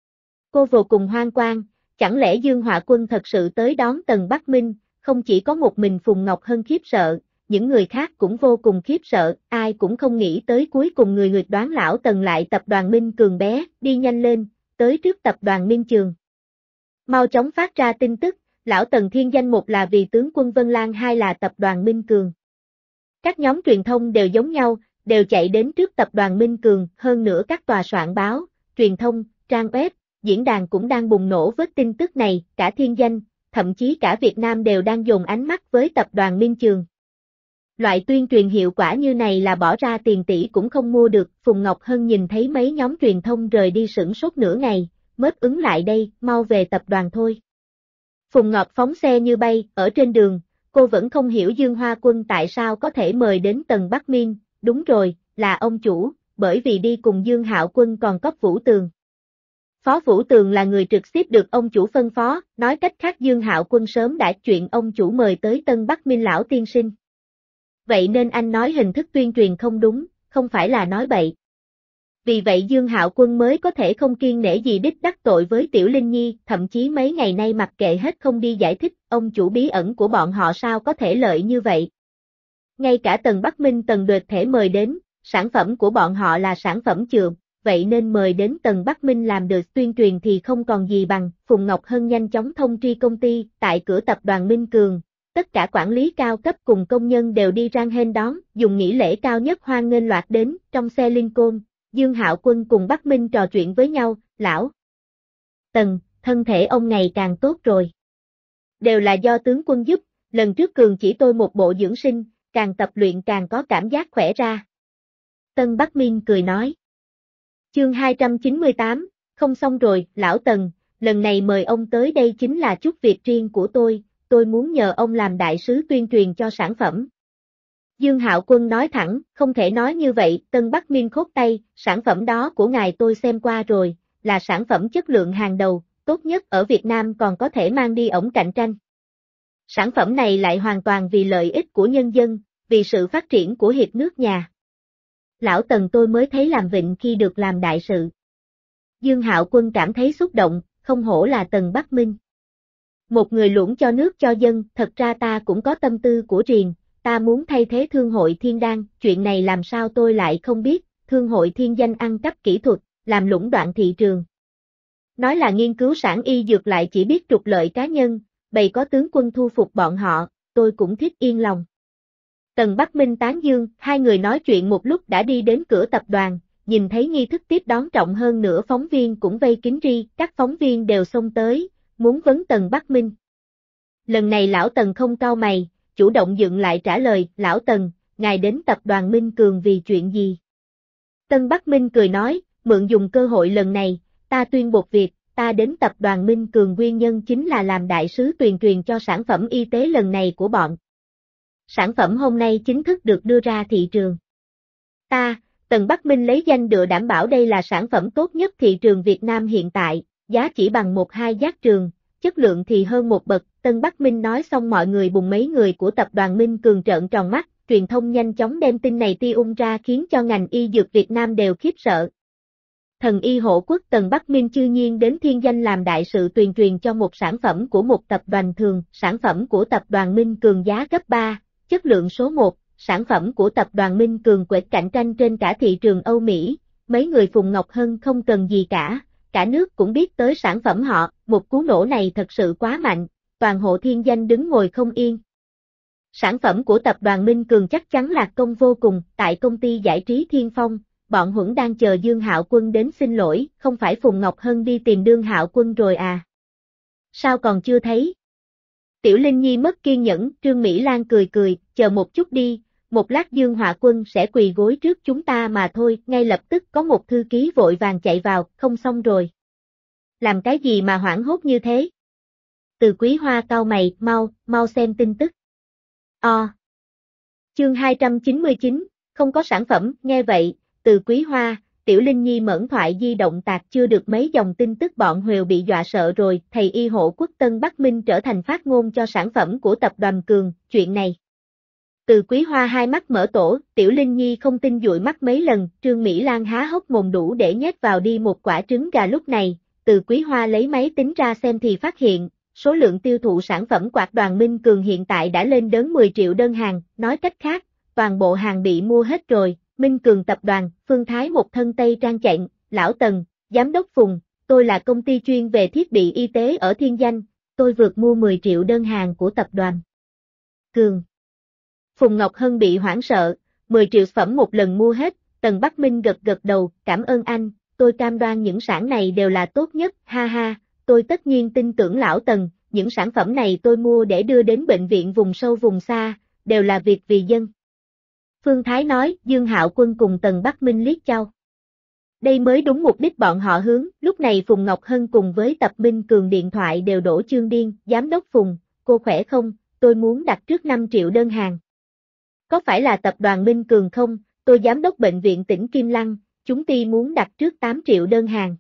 Cô vô cùng hoang mang, chẳng lẽ Dương Hòa Quân thật sự tới đón Tần Bắc Minh, không chỉ có một mình Phùng Ngọc Hân khiếp sợ, những người khác cũng vô cùng khiếp sợ, ai cũng không nghĩ tới cuối cùng người đoán lão Tần lại tập đoàn Minh Cường bé, đi nhanh lên, tới trước tập đoàn Minh Trường. Mau chóng phát ra tin tức. Lão Tần thiên danh một là vì tướng quân Vân Lan, hai là tập đoàn Minh Cường. Các nhóm truyền thông đều giống nhau, đều chạy đến trước tập đoàn Minh Cường, hơn nữa các tòa soạn báo, truyền thông, trang web, diễn đàn cũng đang bùng nổ với tin tức này, cả thiên danh, thậm chí cả Việt Nam đều đang dồn ánh mắt với tập đoàn Minh Trường. Loại tuyên truyền hiệu quả như này là bỏ ra tiền tỷ cũng không mua được, Phùng Ngọc Hân nhìn thấy mấy nhóm truyền thông rời đi sửng sốt nửa ngày, mới ứng lại đây, mau về tập đoàn thôi. Phùng Ngọc phóng xe như bay, ở trên đường, cô vẫn không hiểu Dương Hoa Quân tại sao có thể mời đến Tần Bắc Minh, đúng rồi, là ông chủ, bởi vì đi cùng Dương Hạo Quân còn có Vũ Tường. Phó Vũ Tường là người trực tiếp được ông chủ phân phó, nói cách khác Dương Hạo Quân sớm đã chuyện ông chủ mời tới Tân Bắc Minh lão tiên sinh. Vậy nên anh nói hình thức tuyên truyền không đúng, không phải là nói bậy. Vì vậy Dương Hạo Quân mới có thể không kiêng nể gì đích đắc tội với Tiểu Linh Nhi, thậm chí mấy ngày nay mặc kệ hết không đi giải thích, ông chủ bí ẩn của bọn họ sao có thể lợi như vậy. Ngay cả Tần Bắc Minh Tần Đệt thể mời đến, sản phẩm của bọn họ là sản phẩm chườm, vậy nên mời đến Tần Bắc Minh làm được tuyên truyền thì không còn gì bằng. Phùng Ngọc Hân nhanh chóng thông tri công ty, tại cửa tập đoàn Minh Cường, tất cả quản lý cao cấp cùng công nhân đều đi rang hên đón, dùng nghỉ lễ cao nhất hoan nghênh loạt đến, trong xe Lincoln. Dương Hạo Quân cùng Bắc Minh trò chuyện với nhau, lão Tần, thân thể ông ngày càng tốt rồi. Đều là do tướng quân giúp, lần trước Cường chỉ tôi một bộ dưỡng sinh, càng tập luyện càng có cảm giác khỏe ra. Tân Bắc Minh cười nói. Chương 298, không xong rồi, lão Tần, lần này mời ông tới đây chính là chút việc riêng của tôi muốn nhờ ông làm đại sứ tuyên truyền cho sản phẩm. Dương Hạo Quân nói thẳng, không thể nói như vậy, Tân Bắc Minh khốt tay, sản phẩm đó của ngài tôi xem qua rồi, là sản phẩm chất lượng hàng đầu, tốt nhất ở Việt Nam còn có thể mang đi ổng cạnh tranh. Sản phẩm này lại hoàn toàn vì lợi ích của nhân dân, vì sự phát triển của hiệp nước nhà. Lão Tần tôi mới thấy làm vịnh khi được làm đại sự. Dương Hạo Quân cảm thấy xúc động, không hổ là Tần Bắc Minh. Một người luỗng cho nước cho dân, thật ra ta cũng có tâm tư của riêng, ta muốn thay thế Thương hội Thiên Đan, chuyện này làm sao tôi lại không biết, Thương hội Thiên danh ăn cắp kỹ thuật, làm lũng đoạn thị trường. Nói là nghiên cứu sản y dược lại chỉ biết trục lợi cá nhân, bày có tướng quân thu phục bọn họ, tôi cũng thích yên lòng. Tần Bắc Minh tán dương, hai người nói chuyện một lúc đã đi đến cửa tập đoàn, nhìn thấy nghi thức tiếp đón trọng hơn nữa phóng viên cũng vây kín ri, các phóng viên đều xông tới, muốn vấn Tần Bắc Minh. Lần này lão Tần không cau mày, chủ động dựng lại trả lời, lão Tần, ngài đến tập đoàn Minh Cường vì chuyện gì? Tân Bắc Minh cười nói, mượn dùng cơ hội lần này, ta tuyên bố việc, ta đến tập đoàn Minh Cường nguyên nhân chính là làm đại sứ tuyên truyền cho sản phẩm y tế lần này của bọn. Sản phẩm hôm nay chính thức được đưa ra thị trường. Tần Bắc Minh lấy danh đựa đảm bảo đây là sản phẩm tốt nhất thị trường Việt Nam hiện tại, giá chỉ bằng 1-2 giác trường, chất lượng thì hơn một bậc. Tân Bắc Minh nói xong mọi người bùng mấy người của tập đoàn Minh Cường trợn tròn mắt, truyền thông nhanh chóng đem tin này tung ra khiến cho ngành y dược Việt Nam đều khiếp sợ. Thần y hộ quốc Tần Bắc Minh chư nhiên đến thiên danh làm đại sự tuyên truyền cho một sản phẩm của một tập đoàn thường, sản phẩm của tập đoàn Minh Cường giá gấp 3, chất lượng số 1, sản phẩm của tập đoàn Minh Cường quệt cạnh tranh trên cả thị trường Âu Mỹ, mấy người Phùng Ngọc Hân không cần gì cả nước cũng biết tới sản phẩm họ, một cú nổ này thật sự quá mạnh, toàn hộ thiên danh đứng ngồi không yên. Sản phẩm của tập đoàn Minh Cường chắc chắn lạc công vô cùng, tại công ty giải trí Thiên Phong, bọn Huẩn đang chờ Dương Hạo Quân đến xin lỗi, không phải Phùng Ngọc Hân đi tìm Dương Hạo Quân rồi à? Sao còn chưa thấy? Tiểu Linh Nhi mất kiên nhẫn, Trương Mỹ Lan cười, chờ một chút đi, một lát Dương Hạo Quân sẽ quỳ gối trước chúng ta mà thôi, ngay lập tức có một thư ký vội vàng chạy vào, không xong rồi. Làm cái gì mà hoảng hốt như thế? Từ Quý Hoa cau mày, mau xem tin tức. Chương 299, không có sản phẩm, nghe vậy, Từ Quý Hoa, Tiểu Linh Nhi mởn thoại di động tạc chưa được mấy dòng tin tức bọn Huều bị dọa sợ rồi, thầy y hộ quốc Tân Bắc Minh trở thành phát ngôn cho sản phẩm của tập đoàn Cường, chuyện này. Từ Quý Hoa hai mắt mở tổ, Tiểu Linh Nhi không tin dụi mắt mấy lần, Trương Mỹ Lan há hốc mồm đủ để nhét vào đi một quả trứng gà lúc này, Từ Quý Hoa lấy máy tính ra xem thì phát hiện, số lượng tiêu thụ sản phẩm quạt đoàn Minh Cường hiện tại đã lên đến 10 triệu đơn hàng, nói cách khác, toàn bộ hàng bị mua hết rồi, Minh Cường tập đoàn, Phương Thái một thân tây trang chạnh, lão Tần, giám đốc Phùng, tôi là công ty chuyên về thiết bị y tế ở Thiên Danh, tôi vượt mua 10 triệu đơn hàng của tập đoàn Cường. Phùng Ngọc Hân bị hoảng sợ, 10 triệu phẩm một lần mua hết, Tần Bắc Minh gật đầu, cảm ơn anh, tôi cam đoan những sản này đều là tốt nhất, ha ha, tôi tất nhiên tin tưởng lão Tần, những sản phẩm này tôi mua để đưa đến bệnh viện vùng sâu vùng xa, đều là việc vì dân. Phương Thái nói, Dương Hạo Quân cùng Tần Bắc Minh liếc nhau. Đây mới đúng mục đích bọn họ hướng, lúc này Phùng Ngọc Hân cùng với Tập Minh Cường điện thoại đều đổ chương điên, giám đốc Phùng, cô khỏe không, tôi muốn đặt trước 5 triệu đơn hàng. Có phải là tập đoàn Minh Cường không, tôi giám đốc bệnh viện tỉnh Kim Lăng, chúng ti muốn đặt trước 8 triệu đơn hàng.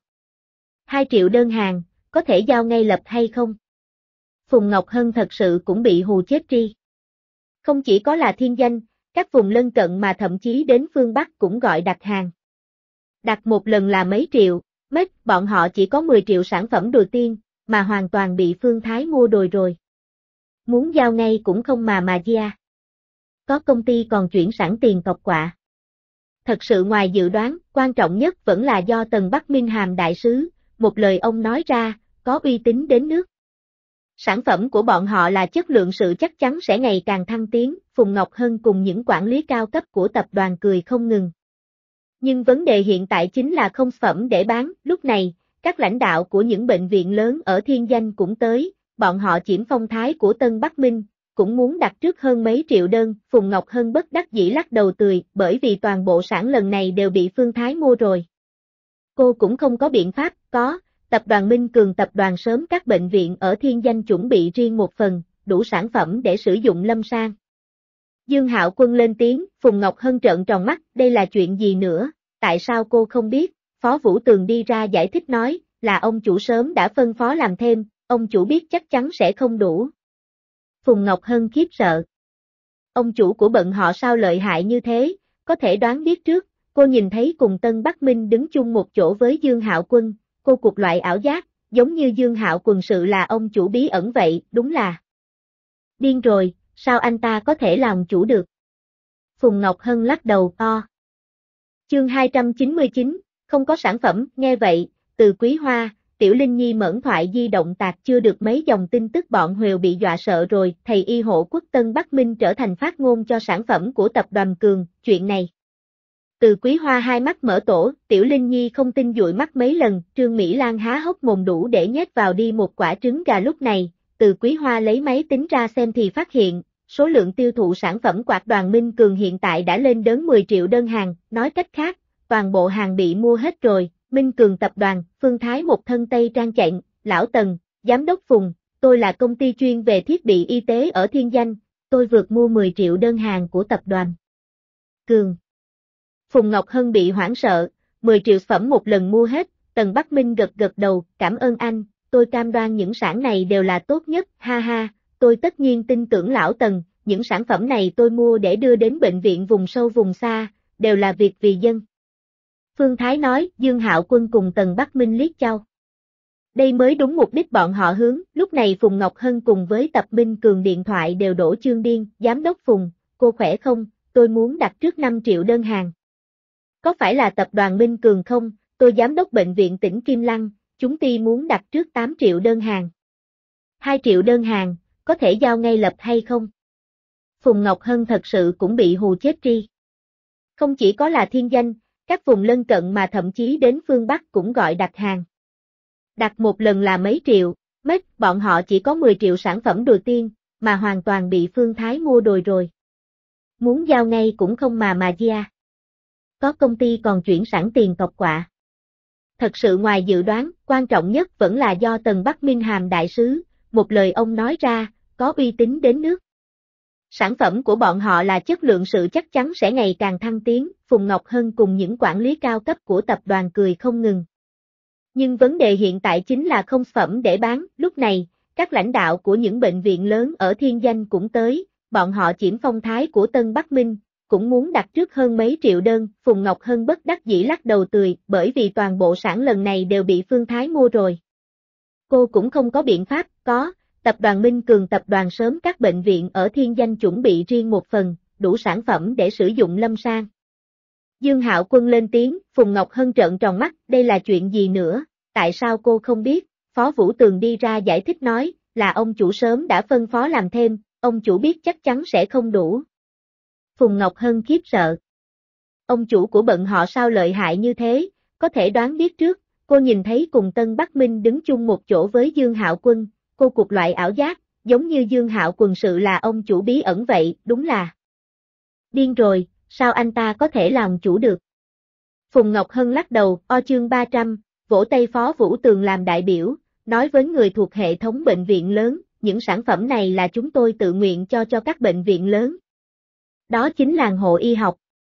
2 triệu đơn hàng, có thể giao ngay lập hay không? Phùng Ngọc Hân thật sự cũng bị hù chết tri. Không chỉ có là Thiên Danh, các vùng lân cận mà thậm chí đến phương Bắc cũng gọi đặt hàng. Đặt một lần là mấy triệu, bọn họ chỉ có 10 triệu sản phẩm đầu tiên, mà hoàn toàn bị Phương Thái mua đồi rồi. Muốn giao ngay cũng không mà gia. Có công ty còn chuyển sẵn tiền cọc quạ. Thật sự ngoài dự đoán, quan trọng nhất vẫn là do Tần Bắc Minh hàm đại sứ, một lời ông nói ra, có uy tín đến nước. Sản phẩm của bọn họ là chất lượng sự chắc chắn sẽ ngày càng thăng tiến, Phùng Ngọc Hân cùng những quản lý cao cấp của tập đoàn cười không ngừng. Nhưng vấn đề hiện tại chính là không phẩm để bán, lúc này, các lãnh đạo của những bệnh viện lớn ở Thiên Danh cũng tới, bọn họ chiếm phong thái của Tân Bắc Minh, cũng muốn đặt trước hơn mấy triệu đơn, Phùng Ngọc Hân bất đắc dĩ lắc đầu tươi, bởi vì toàn bộ sản lần này đều bị Phương Thái mua rồi. Cô cũng không có biện pháp, tập đoàn Minh Cường tập đoàn sớm các bệnh viện ở Thiên Danh chuẩn bị riêng một phần, đủ sản phẩm để sử dụng lâm sang. Dương Hạo Quân lên tiếng, Phùng Ngọc Hân trợn tròn mắt, đây là chuyện gì nữa, tại sao cô không biết, Phó Vũ Tường đi ra giải thích nói, là ông chủ sớm đã phân phó làm thêm, ông chủ biết chắc chắn sẽ không đủ. Phùng Ngọc Hân khiếp sợ. Ông chủ của bận họ sao lợi hại như thế, có thể đoán biết trước, cô nhìn thấy cùng Tân Bắc Minh đứng chung một chỗ với Dương Hạo Quân, cô cục loại ảo giác, giống như Dương Hạo Quân sự là ông chủ bí ẩn vậy, đúng là. Điên rồi, sao anh ta có thể làm chủ được? Phùng Ngọc Hân lắc đầu to. Chương 299, không có sản phẩm, nghe vậy, Từ Quý Hoa, Tiểu Linh Nhi mởn thoại di động tạc chưa được mấy dòng tin tức bọn Huều bị dọa sợ rồi, thầy y hộ quốc Tân Bắc Minh trở thành phát ngôn cho sản phẩm của tập đoàn Cường, chuyện này. Từ Quý Hoa hai mắt mở tổ, Tiểu Linh Nhi không tin dụi mắt mấy lần, Trương Mỹ Lan há hốc mồm đủ để nhét vào đi một quả trứng gà lúc này, Từ Quý Hoa lấy máy tính ra xem thì phát hiện, số lượng tiêu thụ sản phẩm quạt đoàn Minh Cường hiện tại đã lên đến 10 triệu đơn hàng, nói cách khác, toàn bộ hàng bị mua hết rồi, Minh Cường tập đoàn, Phương Thái một thân tây trang chạnh, Lão Tần, Giám đốc Phùng, tôi là công ty chuyên về thiết bị y tế ở Thiên Danh, tôi vượt mua 10 triệu đơn hàng của tập đoàn Cường. Phùng Ngọc Hân bị hoảng sợ, 10 triệu phẩm một lần mua hết, Tần Bắc Minh gật gật đầu, cảm ơn anh, tôi cam đoan những sản này đều là tốt nhất, ha ha, tôi tất nhiên tin tưởng Lão Tần, những sản phẩm này tôi mua để đưa đến bệnh viện vùng sâu vùng xa, đều là việc vì dân. Phương Thái nói, Dương Hạo Quân cùng Tần Bắc Minh liếc nhau. Đây mới đúng mục đích bọn họ hướng, lúc này Phùng Ngọc Hân cùng với Tập Minh Cường điện thoại đều đổ chương điên, Giám đốc Phùng, cô khỏe không, tôi muốn đặt trước 5 triệu đơn hàng. Có phải là tập đoàn Minh Cường không, tôi giám đốc bệnh viện tỉnh Kim Lăng, chúng ti muốn đặt trước 8 triệu đơn hàng. 2 triệu đơn hàng, có thể giao ngay lập hay không? Phùng Ngọc Hân thật sự cũng bị hù chết tri. Không chỉ có là Thiên Danh, các vùng lân cận mà thậm chí đến phương Bắc cũng gọi đặt hàng. Đặt một lần là mấy triệu, bọn họ chỉ có 10 triệu sản phẩm đầu tiên, mà hoàn toàn bị Phương Thái mua đồi rồi. Muốn giao ngay cũng không mà gia. Có công ty còn chuyển sẵn tiền cọc quạ. Thật sự ngoài dự đoán, quan trọng nhất vẫn là do Tần Bắc Minh hàm đại sứ, một lời ông nói ra, có uy tín đến nước. Sản phẩm của bọn họ là chất lượng sự chắc chắn sẽ ngày càng thăng tiến, Phùng Ngọc Hân cùng những quản lý cao cấp của tập đoàn cười không ngừng. Nhưng vấn đề hiện tại chính là không phẩm để bán, lúc này, các lãnh đạo của những bệnh viện lớn ở Thiên Danh cũng tới, bọn họ chiếm phong thái của Tân Bắc Minh, cũng muốn đặt trước hơn mấy triệu đơn, Phùng Ngọc Hân bất đắc dĩ lắc đầu tươi, bởi vì toàn bộ sản lần này đều bị Phương Thái mua rồi. Cô cũng không có biện pháp, tập đoàn Minh Cường tập đoàn sớm các bệnh viện ở Thiên Danh chuẩn bị riêng một phần, đủ sản phẩm để sử dụng lâm sang. Dương Hạo Quân lên tiếng, Phùng Ngọc Hân trợn tròn mắt, đây là chuyện gì nữa, tại sao cô không biết, Phó Vũ Tường đi ra giải thích nói, là ông chủ sớm đã phân phó làm thêm, ông chủ biết chắc chắn sẽ không đủ. Phùng Ngọc Hân khiếp sợ. Ông chủ của bận họ sao lợi hại như thế, có thể đoán biết trước, cô nhìn thấy cùng Tân Bắc Minh đứng chung một chỗ với Dương Hạo Quân, cô cục loại ảo giác, giống như Dương Hạo Quân sự là ông chủ bí ẩn vậy, đúng là. Điên rồi, sao anh ta có thể làm chủ được? Phùng Ngọc Hân lắc đầu, chương 300, vỗ tay Phó Vũ Tường làm đại biểu, nói với người thuộc hệ thống bệnh viện lớn, những sản phẩm này là chúng tôi tự nguyện cho các bệnh viện lớn. Đó chính làng hộ y học.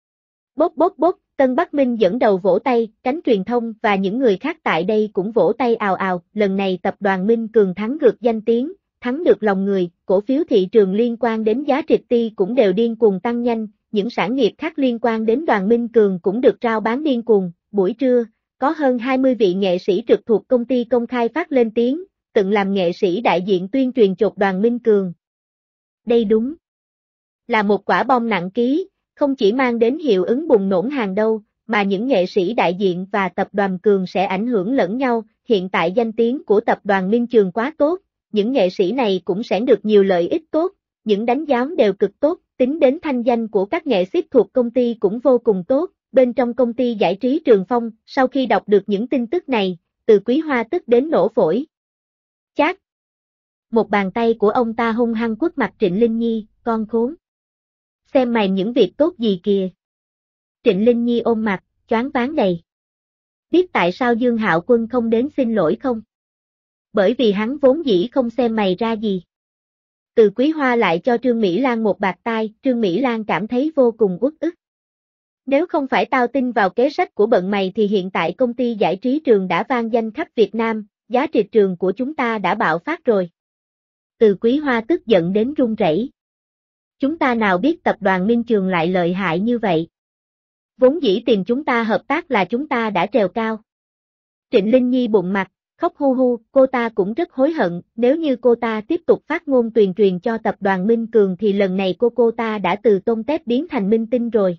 Bốc, Tân Bắc Minh dẫn đầu vỗ tay, cánh truyền thông và những người khác tại đây cũng vỗ tay ào ào, lần này tập đoàn Minh Cường thắng được danh tiếng, thắng được lòng người, cổ phiếu thị trường liên quan đến giá trịch ti cũng đều điên cuồng tăng nhanh, những sản nghiệp khác liên quan đến đoàn Minh Cường cũng được rao bán điên cuồng, buổi trưa, có hơn 20 vị nghệ sĩ trực thuộc công ty công khai phát lên tiếng, từng làm nghệ sĩ đại diện tuyên truyền chột đoàn Minh Cường. Đây đúng là một quả bom nặng ký, không chỉ mang đến hiệu ứng bùng nổ hàng đâu, mà những nghệ sĩ đại diện và tập đoàn Cường sẽ ảnh hưởng lẫn nhau, hiện tại danh tiếng của tập đoàn Minh Trường quá tốt, những nghệ sĩ này cũng sẽ được nhiều lợi ích tốt, những đánh giá đều cực tốt, tính đến thanh danh của các nghệ sĩ thuộc công ty cũng vô cùng tốt, bên trong công ty giải trí Trường Phong, sau khi đọc được những tin tức này, Từ Quý Hoa tức đến nổ phổi. Chát! Một bàn tay của ông ta hung hăng quất mặt Trịnh Linh Nhi, con khốn. Xem mày những việc tốt gì kìa. Trịnh Linh Nhi ôm mặt, choáng váng đầy. Biết tại sao Dương Hạo Quân không đến xin lỗi không? Bởi vì hắn vốn dĩ không xem mày ra gì. Từ Quý Hoa lại cho Trương Mỹ Lan một bạt tai, Trương Mỹ Lan cảm thấy vô cùng uất ức. Nếu không phải tao tin vào kế sách của bận mày thì hiện tại công ty giải trí Trường đã vang danh khắp Việt Nam, giá trị trường của chúng ta đã bạo phát rồi. Từ Quý Hoa tức giận đến run rẩy. Chúng ta nào biết tập đoàn Minh Trường lại lợi hại như vậy. Vốn dĩ tìm chúng ta hợp tác là chúng ta đã trèo cao. Trịnh Linh Nhi bụng mặt, khóc hu hu, cô ta cũng rất hối hận, nếu như cô ta tiếp tục phát ngôn truyền truyền cho tập đoàn Minh Cường thì lần này cô ta đã từ tôm tép biến thành minh tinh rồi.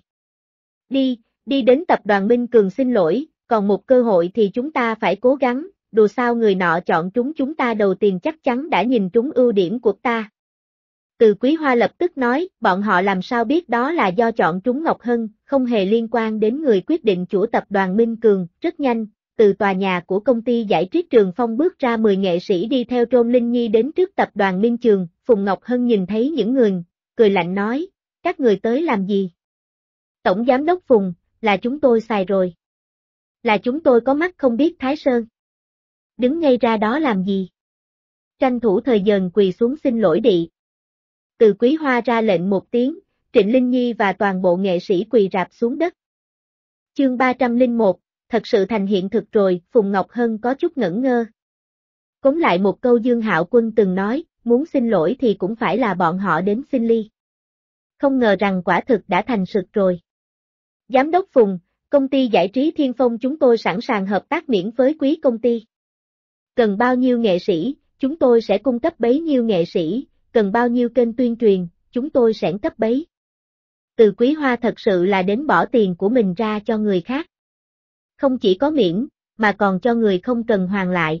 Đi đến tập đoàn Minh Cường xin lỗi, còn một cơ hội thì chúng ta phải cố gắng, dù sao người nọ chọn chúng ta đầu tiên chắc chắn đã nhìn trúng ưu điểm của ta. Từ Quý Hoa lập tức nói, bọn họ làm sao biết đó là do chọn trúng Ngọc Hân, không hề liên quan đến người quyết định chủ tập đoàn Minh Cường, rất nhanh. Từ tòa nhà của công ty giải trí Trường Phong bước ra 10 nghệ sĩ đi theo Trôn Linh Nhi đến trước tập đoàn Minh Trường, Phùng Ngọc Hân nhìn thấy những người, cười lạnh nói, các người tới làm gì? Tổng Giám đốc Phùng, là chúng tôi xài rồi. Là chúng tôi có mắt không biết Thái Sơn. Đứng ngay ra đó làm gì? Tranh thủ thời gian quỳ xuống xin lỗi đi. Từ Quý Hoa ra lệnh một tiếng, Trịnh Linh Nhi và toàn bộ nghệ sĩ quỳ rạp xuống đất. Chương 301, thật sự thành hiện thực rồi, Phùng Ngọc Hân có chút ngẩn ngơ. Cống lại một câu Dương Hạo Quân từng nói, muốn xin lỗi thì cũng phải là bọn họ đến xin ly. Không ngờ rằng quả thực đã thành sự rồi. Giám đốc Phùng, công ty giải trí Thiên Phong chúng tôi sẵn sàng hợp tác miễn với quý công ty. Cần bao nhiêu nghệ sĩ, chúng tôi sẽ cung cấp bấy nhiêu nghệ sĩ, cần bao nhiêu kênh tuyên truyền, chúng tôi sẽ cấp bấy. Từ Quý Hoa thật sự là đến bỏ tiền của mình ra cho người khác. Không chỉ có miễn, mà còn cho người không cần hoàn lại.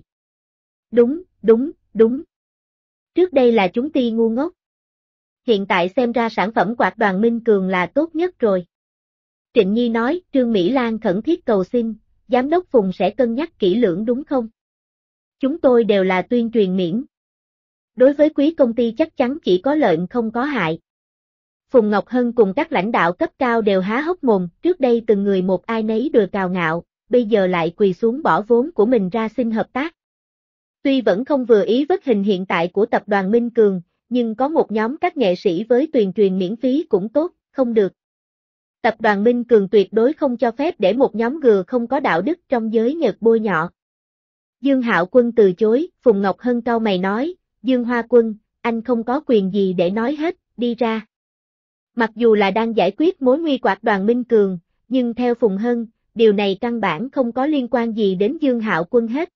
Đúng. Trước đây là chúng ti ngu ngốc. Hiện tại xem ra sản phẩm quạt đoàn Minh Cường là tốt nhất rồi. Trịnh Nhi nói, Trương Mỹ Lan khẩn thiết cầu xin, Giám đốc Phùng sẽ cân nhắc kỹ lưỡng đúng không? Chúng tôi đều là tuyên truyền miễn. Đối với quý công ty chắc chắn chỉ có lợi không có hại. Phùng Ngọc Hân cùng các lãnh đạo cấp cao đều há hốc mồm, trước đây từng người một ai nấy đều cào ngạo, bây giờ lại quỳ xuống bỏ vốn của mình ra xin hợp tác. Tuy vẫn không vừa ý với hình hiện tại của tập đoàn Minh Cường, nhưng có một nhóm các nghệ sĩ với tuyên truyền miễn phí cũng tốt, không được. Tập đoàn Minh Cường tuyệt đối không cho phép để một nhóm gừa không có đạo đức trong giới nhật bôi nhọ. Dương Hạo Quân từ chối, Phùng Ngọc Hân cau mày nói, Dương Hoa Quân, anh không có quyền gì để nói hết, đi ra. Mặc dù là đang giải quyết mối nguy quạt đoàn Minh Cường, nhưng theo Phùng Hân, điều này căn bản không có liên quan gì đến Dương Hạo Quân hết.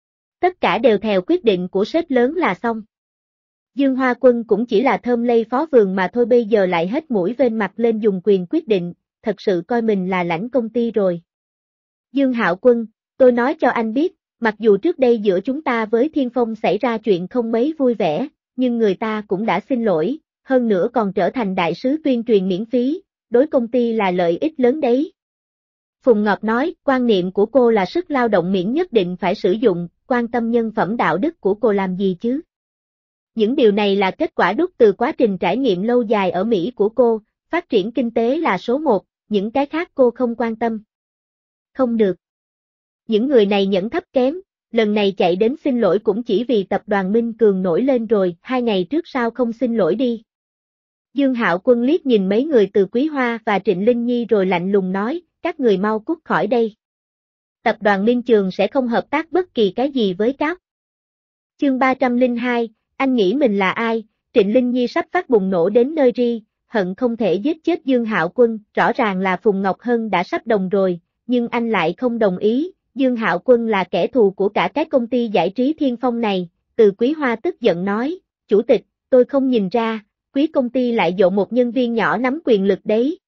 Tất cả đều theo quyết định của sếp lớn là xong. Dương Hoa Quân cũng chỉ là thơm lây phó vườn mà thôi, bây giờ lại hết mũi vênh mặt lên dùng quyền quyết định, thật sự coi mình là lãnh công ty rồi. Dương Hạo Quân, tôi nói cho anh biết, mặc dù trước đây giữa chúng ta với Thiên Phong xảy ra chuyện không mấy vui vẻ, nhưng người ta cũng đã xin lỗi, hơn nữa còn trở thành đại sứ tuyên truyền miễn phí, đối công ty là lợi ích lớn đấy. Phùng Ngọc nói, quan niệm của cô là sức lao động miễn nhất định phải sử dụng, quan tâm nhân phẩm đạo đức của cô làm gì chứ? Những điều này là kết quả đúc từ quá trình trải nghiệm lâu dài ở Mỹ của cô, phát triển kinh tế là số 1, những cái khác cô không quan tâm. Không được. Những người này nhẫn thấp kém, lần này chạy đến xin lỗi cũng chỉ vì tập đoàn Minh Cường nổi lên rồi, 2 ngày trước sao không xin lỗi đi. Dương Hạo Quân liếc nhìn mấy người từ Quý Hoa và Trịnh Linh Nhi rồi lạnh lùng nói, các người mau cút khỏi đây. Tập đoàn Minh Trường sẽ không hợp tác bất kỳ cái gì với các. Chương 302, anh nghĩ mình là ai? Trịnh Linh Nhi sắp phát bùng nổ đến nơi ri, hận không thể giết chết Dương Hạo Quân, rõ ràng là Phùng Ngọc Hân đã sắp đồng rồi, nhưng anh lại không đồng ý, Dương Hạo Quân là kẻ thù của cả cái công ty giải trí Thiên Phong này, Từ Quý Hoa tức giận nói, chủ tịch, tôi không nhìn ra, quý công ty lại dụ một nhân viên nhỏ nắm quyền lực đấy.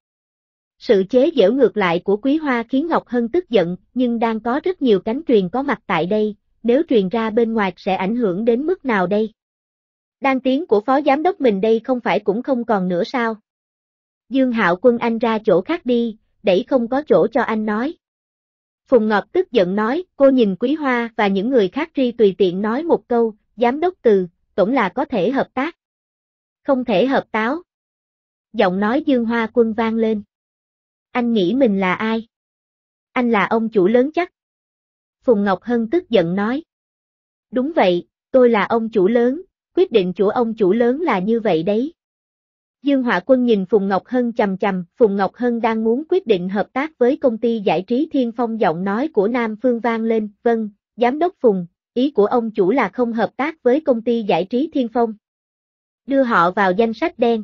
Sự chế giễu ngược lại của Quý Hoa khiến Ngọc Hân tức giận, nhưng đang có rất nhiều cánh truyền có mặt tại đây, nếu truyền ra bên ngoài sẽ ảnh hưởng đến mức nào đây? Đan tiếng của phó giám đốc mình đây không phải cũng không còn nữa sao? Dương Hạo Quân anh ra chỗ khác đi, đẩy không có chỗ cho anh nói. Phùng Ngọc tức giận nói, cô nhìn Quý Hoa và những người khác ri tùy tiện nói một câu, giám đốc Từ, tổng là có thể hợp tác. Không thể hợp táo. Giọng nói Dương Hoa Quân vang lên. Anh nghĩ mình là ai? Anh là ông chủ lớn chắc. Phùng Ngọc Hân tức giận nói. Đúng vậy, tôi là ông chủ lớn, quyết định của ông chủ lớn là như vậy đấy. Dương Hoa Quân nhìn Phùng Ngọc Hân chằm chằm, Phùng Ngọc Hân đang muốn quyết định hợp tác với công ty giải trí Thiên Phong, giọng nói của Nam Phương vang lên, vâng, giám đốc Phùng, ý của ông chủ là không hợp tác với công ty giải trí Thiên Phong. Đưa họ vào danh sách đen.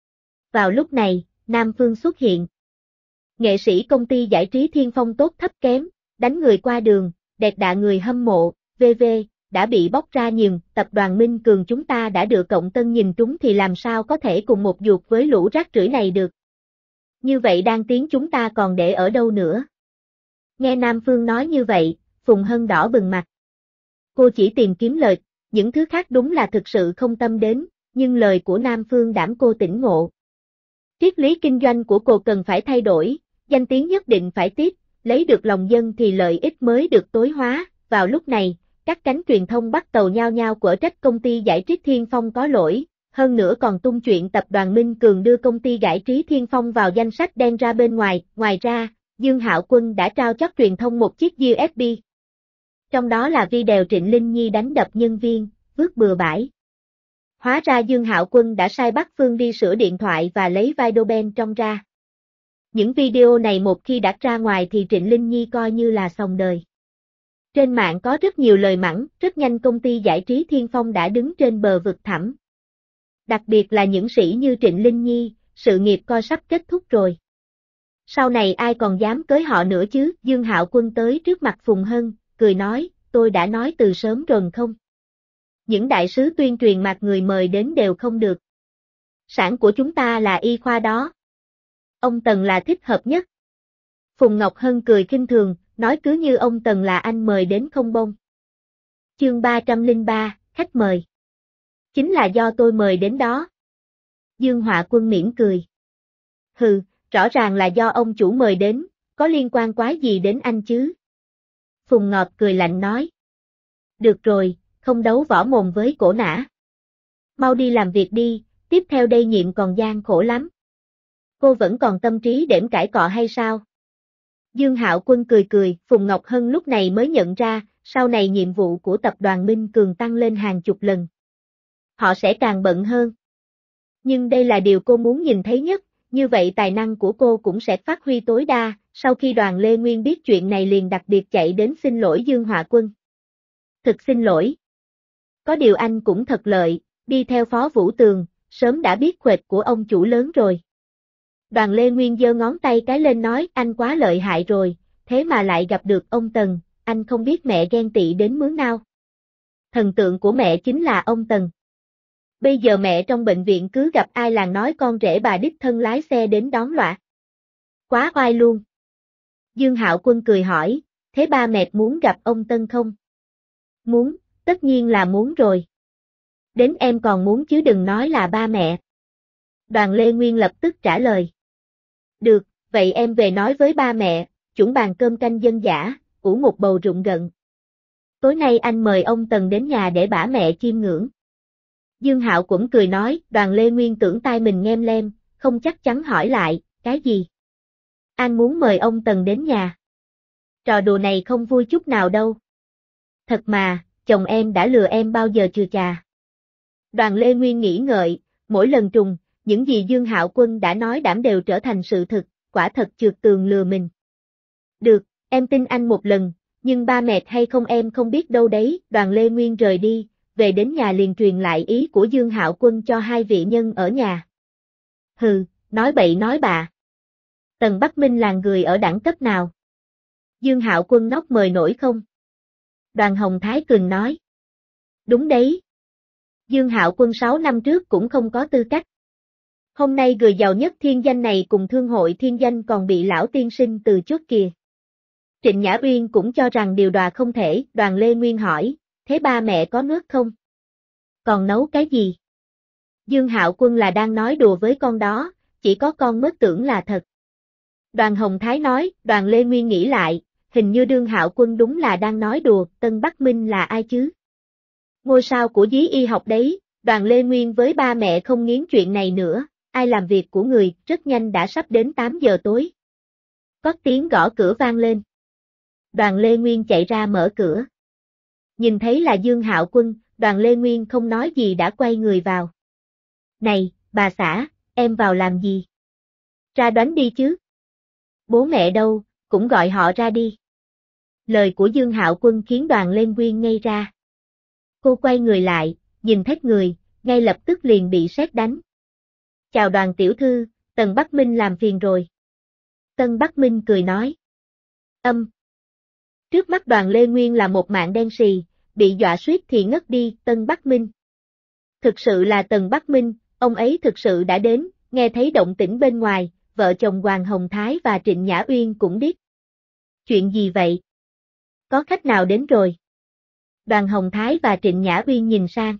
Vào lúc này, Nam Phương xuất hiện. Nghệ sĩ công ty giải trí Thiên Phong tốt thấp kém, đánh người qua đường, đẹt đạ người hâm mộ, v.v. đã bị bóc ra nhường, tập đoàn Minh Cường chúng ta đã được Cộng Tân nhìn trúng thì làm sao có thể cùng một ruột với lũ rác rưởi này được. Như vậy đang tiếng chúng ta còn để ở đâu nữa. Nghe Nam Phương nói như vậy, Phùng Hân đỏ bừng mặt. Cô chỉ tìm kiếm lời, những thứ khác đúng là thực sự không tâm đến, nhưng lời của Nam Phương đảm cô tỉnh ngộ. Triết lý kinh doanh của cô cần phải thay đổi, danh tiếng nhất định phải tiếp, lấy được lòng dân thì lợi ích mới được tối hóa. Vào lúc này, các cánh truyền thông bắt đầu nhao nhao quở trách công ty giải trí Thiên Phong có lỗi, hơn nữa còn tung chuyện tập đoàn Minh Cường đưa công ty giải trí Thiên Phong vào danh sách đen ra bên ngoài. Ngoài ra, Dương Hạo Quân đã trao cho truyền thông một chiếc USB. Trong đó là video Trịnh Linh Nhi đánh đập nhân viên, vứt bừa bãi. Hóa ra Dương Hạo Quân đã sai Bắc Phương đi sửa điện thoại và lấy video bên trong ra. Những video này một khi đã ra ngoài thì Trịnh Linh Nhi coi như là xong đời. Trên mạng có rất nhiều lời mắng, rất nhanh công ty giải trí Thiên Phong đã đứng trên bờ vực thẳm. Đặc biệt là những sĩ như Trịnh Linh Nhi, sự nghiệp coi sắp kết thúc rồi. Sau này ai còn dám cưới họ nữa chứ? Dương Hạo Quân tới trước mặt Phùng Hân, cười nói, tôi đã nói từ sớm rồi không? Những đại sứ tuyên truyền mà người mời đến đều không được. Sản của chúng ta là y khoa đó. Ông Tần là thích hợp nhất. Phùng Ngọc Hân cười khinh thường, nói cứ như ông Tần là anh mời đến không bông. Chương 303, khách mời. Chính là do tôi mời đến đó. Dương Họa Quân mỉm cười. Hừ, rõ ràng là do ông chủ mời đến, có liên quan quái gì đến anh chứ? Phùng Ngọt cười lạnh nói. Được rồi, không đấu võ mồm với cổ nã. Mau đi làm việc đi, tiếp theo đây nhiệm còn gian khổ lắm. Cô vẫn còn tâm trí đễm cãi cọ hay sao? Dương Hạo Quân cười cười, Phùng Ngọc Hân lúc này mới nhận ra, sau này nhiệm vụ của tập đoàn Minh Cường tăng lên hàng chục lần. Họ sẽ càng bận hơn. Nhưng đây là điều cô muốn nhìn thấy nhất, như vậy tài năng của cô cũng sẽ phát huy tối đa. Sau khi đoàn Lê Nguyên biết chuyện này liền đặc biệt chạy đến xin lỗi Dương Họa Quân. Thực xin lỗi. Có điều anh cũng thật lợi, đi theo Phó Vũ Tường, sớm đã biết khuếch của ông chủ lớn rồi. Đoàn Lê Nguyên giơ ngón tay cái lên nói anh quá lợi hại rồi, thế mà lại gặp được ông Tần, anh không biết mẹ ghen tị đến mức nào. Thần tượng của mẹ chính là ông Tần. Bây giờ mẹ trong bệnh viện cứ gặp ai làng nói con rể bà đích thân lái xe đến đón loạt. Quá oai luôn. Dương Hạo Quân cười hỏi, thế ba mẹ muốn gặp ông Tân không? Muốn, tất nhiên là muốn rồi. Đến em còn muốn chứ đừng nói là ba mẹ. Đoàn Lê Nguyên lập tức trả lời. Được, vậy em về nói với ba mẹ, chuẩn bàn cơm canh dân dã, ủ một bầu rượu gận. Tối nay anh mời ông Tần đến nhà để bả mẹ chiêm ngưỡng. Dương Hạo cũng cười nói, Đoàn Lê Nguyên tưởng tai mình nhem lem, không chắc chắn hỏi lại, cái gì? Anh muốn mời ông Tần đến nhà. Trò đùa này không vui chút nào đâu. Thật mà, chồng em đã lừa em bao giờ chưa chà? Đoàn Lê Nguyên nghĩ ngợi, mỗi lần trùng, những gì Dương Hạo Quân đã nói đảm đều trở thành sự thực, quả thật trượt tường lừa mình. Được, em tin anh một lần, nhưng ba mẹ hay không em không biết đâu đấy. Đoàn Lê Nguyên rời đi, về đến nhà liền truyền lại ý của Dương Hạo Quân cho hai vị nhân ở nhà. Hừ, nói bậy nói bạ. Tần Bắc Minh là người ở đẳng cấp nào? Dương Hạo Quân nóc mời nổi không? Đoàn Hồng Thái cười nói. Đúng đấy. Dương Hạo Quân 6 năm trước cũng không có tư cách. Hôm nay người giàu nhất thiên danh này cùng thương hội thiên danh còn bị lão tiên sinh từ chốt kìa. Trịnh Nhã Uyên cũng cho rằng điều đòa không thể. Đoàn Lê Nguyên hỏi, thế ba mẹ có nước không? Còn nấu cái gì? Dương Hạo Quân là đang nói đùa với con đó, chỉ có con mới tưởng là thật. Đoàn Hồng Thái nói, Đoàn Lê Nguyên nghĩ lại, hình như Dương Hạo Quân đúng là đang nói đùa, Tân Bắc Minh là ai chứ? Ngôi sao của dí y học đấy. Đoàn Lê Nguyên với ba mẹ không nghiến chuyện này nữa, ai làm việc của người, rất nhanh đã sắp đến 8 giờ tối. Có tiếng gõ cửa vang lên. Đoàn Lê Nguyên chạy ra mở cửa. Nhìn thấy là Dương Hạo Quân, Đoàn Lê Nguyên không nói gì đã quay người vào. Này, bà xã, em vào làm gì? Ra đoán đi chứ. Bố mẹ đâu, cũng gọi họ ra đi. Lời của Dương Hạo Quân khiến Đoàn Lê Nguyên ngây ra. Cô quay người lại, nhìn thấy người, ngay lập tức liền bị sét đánh. Chào Đoàn tiểu thư, Tần Bắc Minh làm phiền rồi. Tân Bắc Minh cười nói. Trước mắt Đoàn Lê Nguyên là một mạng đen sì, bị dọa suýt thì ngất đi, Tân Bắc Minh. Thực sự là Tần Bắc Minh, ông ấy thực sự đã đến, nghe thấy động tĩnh bên ngoài, vợ chồng Hoàng Hồng Thái và Trịnh Nhã Uyên cũng biết. Chuyện gì vậy? Có khách nào đến rồi? Đoàn Hồng Thái và Trịnh Nhã Uyên nhìn sang.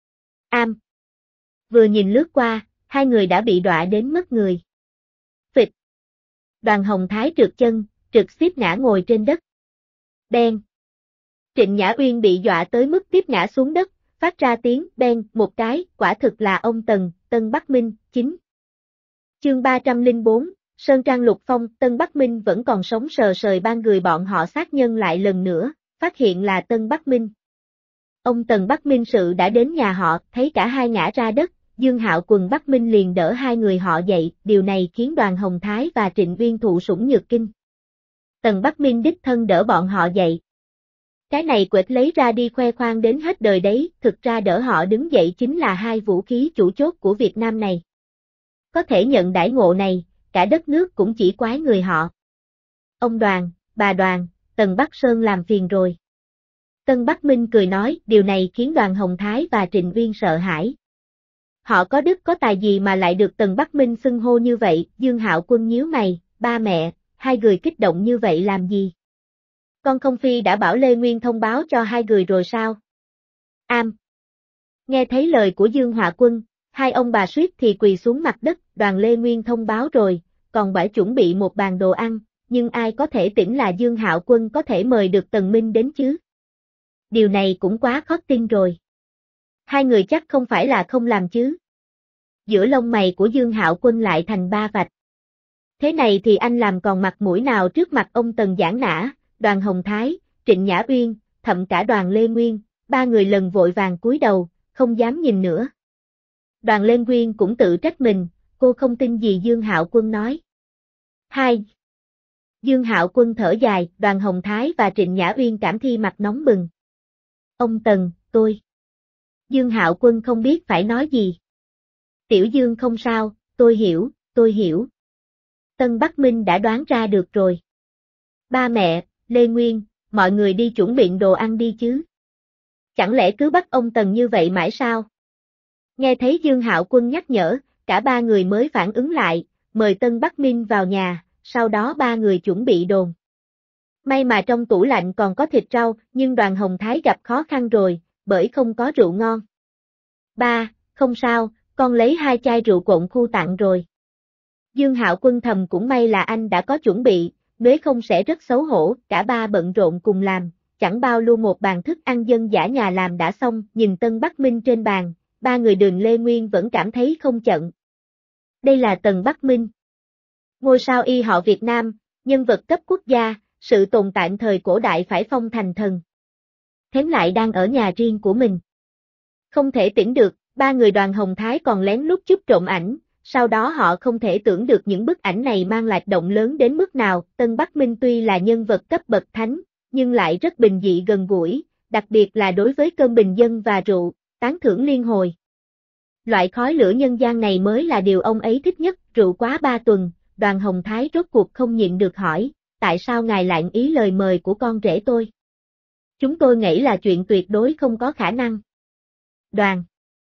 Vừa nhìn lướt qua, hai người đã bị đọa đến mất người. Phịch. Đoàn Hồng Thái trượt chân, trực tiếp ngã ngồi trên đất. Đen. Trịnh Nhã Uyên bị dọa tới mức tiếp ngã xuống đất, phát ra tiếng đen một cái, quả thực là ông Tân Bắc Minh, chính. Chương 304, Sơn Trang Lục Phong, Tân Bắc Minh vẫn còn sống sờ sời ban người bọn họ sát nhân lại lần nữa, phát hiện là Tân Bắc Minh. Ông Tần Bắc Minh sự đã đến nhà họ, thấy cả hai ngã ra đất, Dương Hạo Quần Bắc Minh liền đỡ hai người họ dậy, điều này khiến Đoàn Hồng Thái và Trịnh Uyên thụ sủng nhược kinh. Tần Bắc Minh đích thân đỡ bọn họ dậy. Cái này quệt lấy ra đi khoe khoang đến hết đời đấy, thực ra đỡ họ đứng dậy chính là hai vũ khí chủ chốt của Việt Nam này. Có thể nhận đãi ngộ này, cả đất nước cũng chỉ quái người họ. Ông Đoàn, bà Đoàn, Tần Bắc Sơn làm phiền rồi. Tân Bắc Minh cười nói, điều này khiến Đoàn Hồng Thái và Trịnh Uyên sợ hãi. Họ có đức có tài gì mà lại được Tần Bắc Minh xưng hô như vậy, Dương Hạo Quân nhíu mày, ba mẹ, hai người kích động như vậy làm gì? Con không phi đã bảo Lê Nguyên thông báo cho hai người rồi sao? Nghe thấy lời của Dương Hạo Quân, hai ông bà suýt thì quỳ xuống mặt đất, Đoàn Lê Nguyên thông báo rồi, còn bả chuẩn bị một bàn đồ ăn, nhưng ai có thể tưởng là Dương Hạo Quân có thể mời được Tần Minh đến chứ? Điều này cũng quá khó tin rồi. Hai người chắc không phải là không làm chứ? Giữa lông mày của Dương Hạo Quân lại thành ba vạch. Thế này thì anh làm còn mặt mũi nào trước mặt ông Tần Giảng Nã, Đoàn Hồng Thái, Trịnh Nhã Uyên, thậm cả Đoàn Lê Nguyên, ba người lần vội vàng cúi đầu, không dám nhìn nữa. Đoàn Lê Nguyên cũng tự trách mình, cô không tin gì Dương Hạo Quân nói. Dương Hạo Quân thở dài, Đoàn Hồng Thái và Trịnh Nhã Uyên cảm thi mặt nóng bừng. Ông Tần, tôi. Dương Hạo Quân không biết phải nói gì. Tiểu Dương không sao, tôi hiểu. Tân Bắc Minh đã đoán ra được rồi. Ba mẹ, Lê Nguyên, mọi người đi chuẩn bị đồ ăn đi chứ. Chẳng lẽ cứ bắt ông Tần như vậy mãi sao? Nghe thấy Dương Hạo Quân nhắc nhở, cả ba người mới phản ứng lại, mời Tân Bắc Minh vào nhà, sau đó ba người chuẩn bị đồ. May mà trong tủ lạnh còn có thịt rau, nhưng Đoàn Hồng Thái gặp khó khăn rồi, bởi không có rượu ngon. Ba, không sao, con lấy 2 chai rượu cộn khu tặng rồi. Dương Hạo Quân thầm cũng may là anh đã có chuẩn bị, nếu không sẽ rất xấu hổ, cả ba bận rộn cùng làm, chẳng bao lâu một bàn thức ăn dân dã nhà làm đã xong, nhìn Tân Bắc Minh trên bàn, ba người Đường Lê Nguyên vẫn cảm thấy không chận. Đây là Tần Bắc Minh. Ngôi sao y họ Việt Nam, nhân vật cấp quốc gia, sự tồn tại thời cổ đại phải phong thành thần. Thém lại đang ở nhà riêng của mình. Không thể tưởng được, ba người Đoàn Hồng Thái còn lén lút chút trộm ảnh, sau đó họ không thể tưởng được những bức ảnh này mang lại động lớn đến mức nào. Tân Bắc Minh tuy là nhân vật cấp bậc thánh, nhưng lại rất bình dị gần gũi, đặc biệt là đối với cơm bình dân và rượu, tán thưởng liên hồi. Loại khói lửa nhân gian này mới là điều ông ấy thích nhất, rượu quá 3 tuần, Đoàn Hồng Thái rốt cuộc không nhịn được hỏi, tại sao ngài lại ý lời mời của con rể tôi? Chúng tôi nghĩ là chuyện tuyệt đối không có khả năng. Đoàn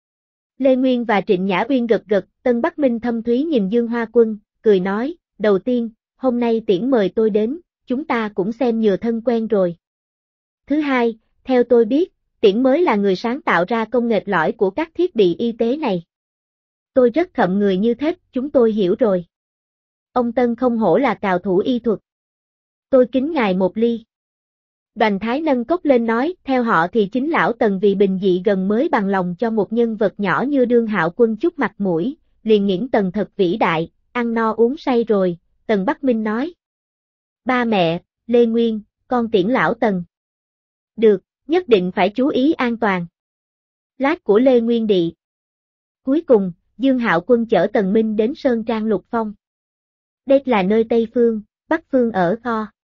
Lê Nguyên và Trịnh Nhã Uyên gật gật, Tân Bắc Minh thâm thúy nhìn Dương Hoa Quân, cười nói, đầu tiên, hôm nay Tiễn mời tôi đến, chúng ta cũng xem nhờ thân quen rồi. Thứ hai, theo tôi biết, Tiễn mới là người sáng tạo ra công nghệ lõi của các thiết bị y tế này. Tôi rất khậm người như thế, chúng tôi hiểu rồi. Ông Tân không hổ là cào thủ y thuật. Tôi kính ngài một ly. Đoàn Thái nâng cốc lên nói, theo họ thì chính lão Tần vì bình dị gần mới bằng lòng cho một nhân vật nhỏ như Dương Hạo Quân chút mặt mũi, liền nghiễn Tần thật vĩ đại, ăn no uống say rồi, Tần Bắc Minh nói. Ba mẹ, Lê Nguyên, con tiễn lão Tần. Được, nhất định phải chú ý an toàn. Lát của Lê Nguyên Địa. Cuối cùng, Dương Hạo Quân chở Tần Minh đến Sơn Trang Lục Phong. Đây là nơi Tây Phương, Bắc Phương ở kho.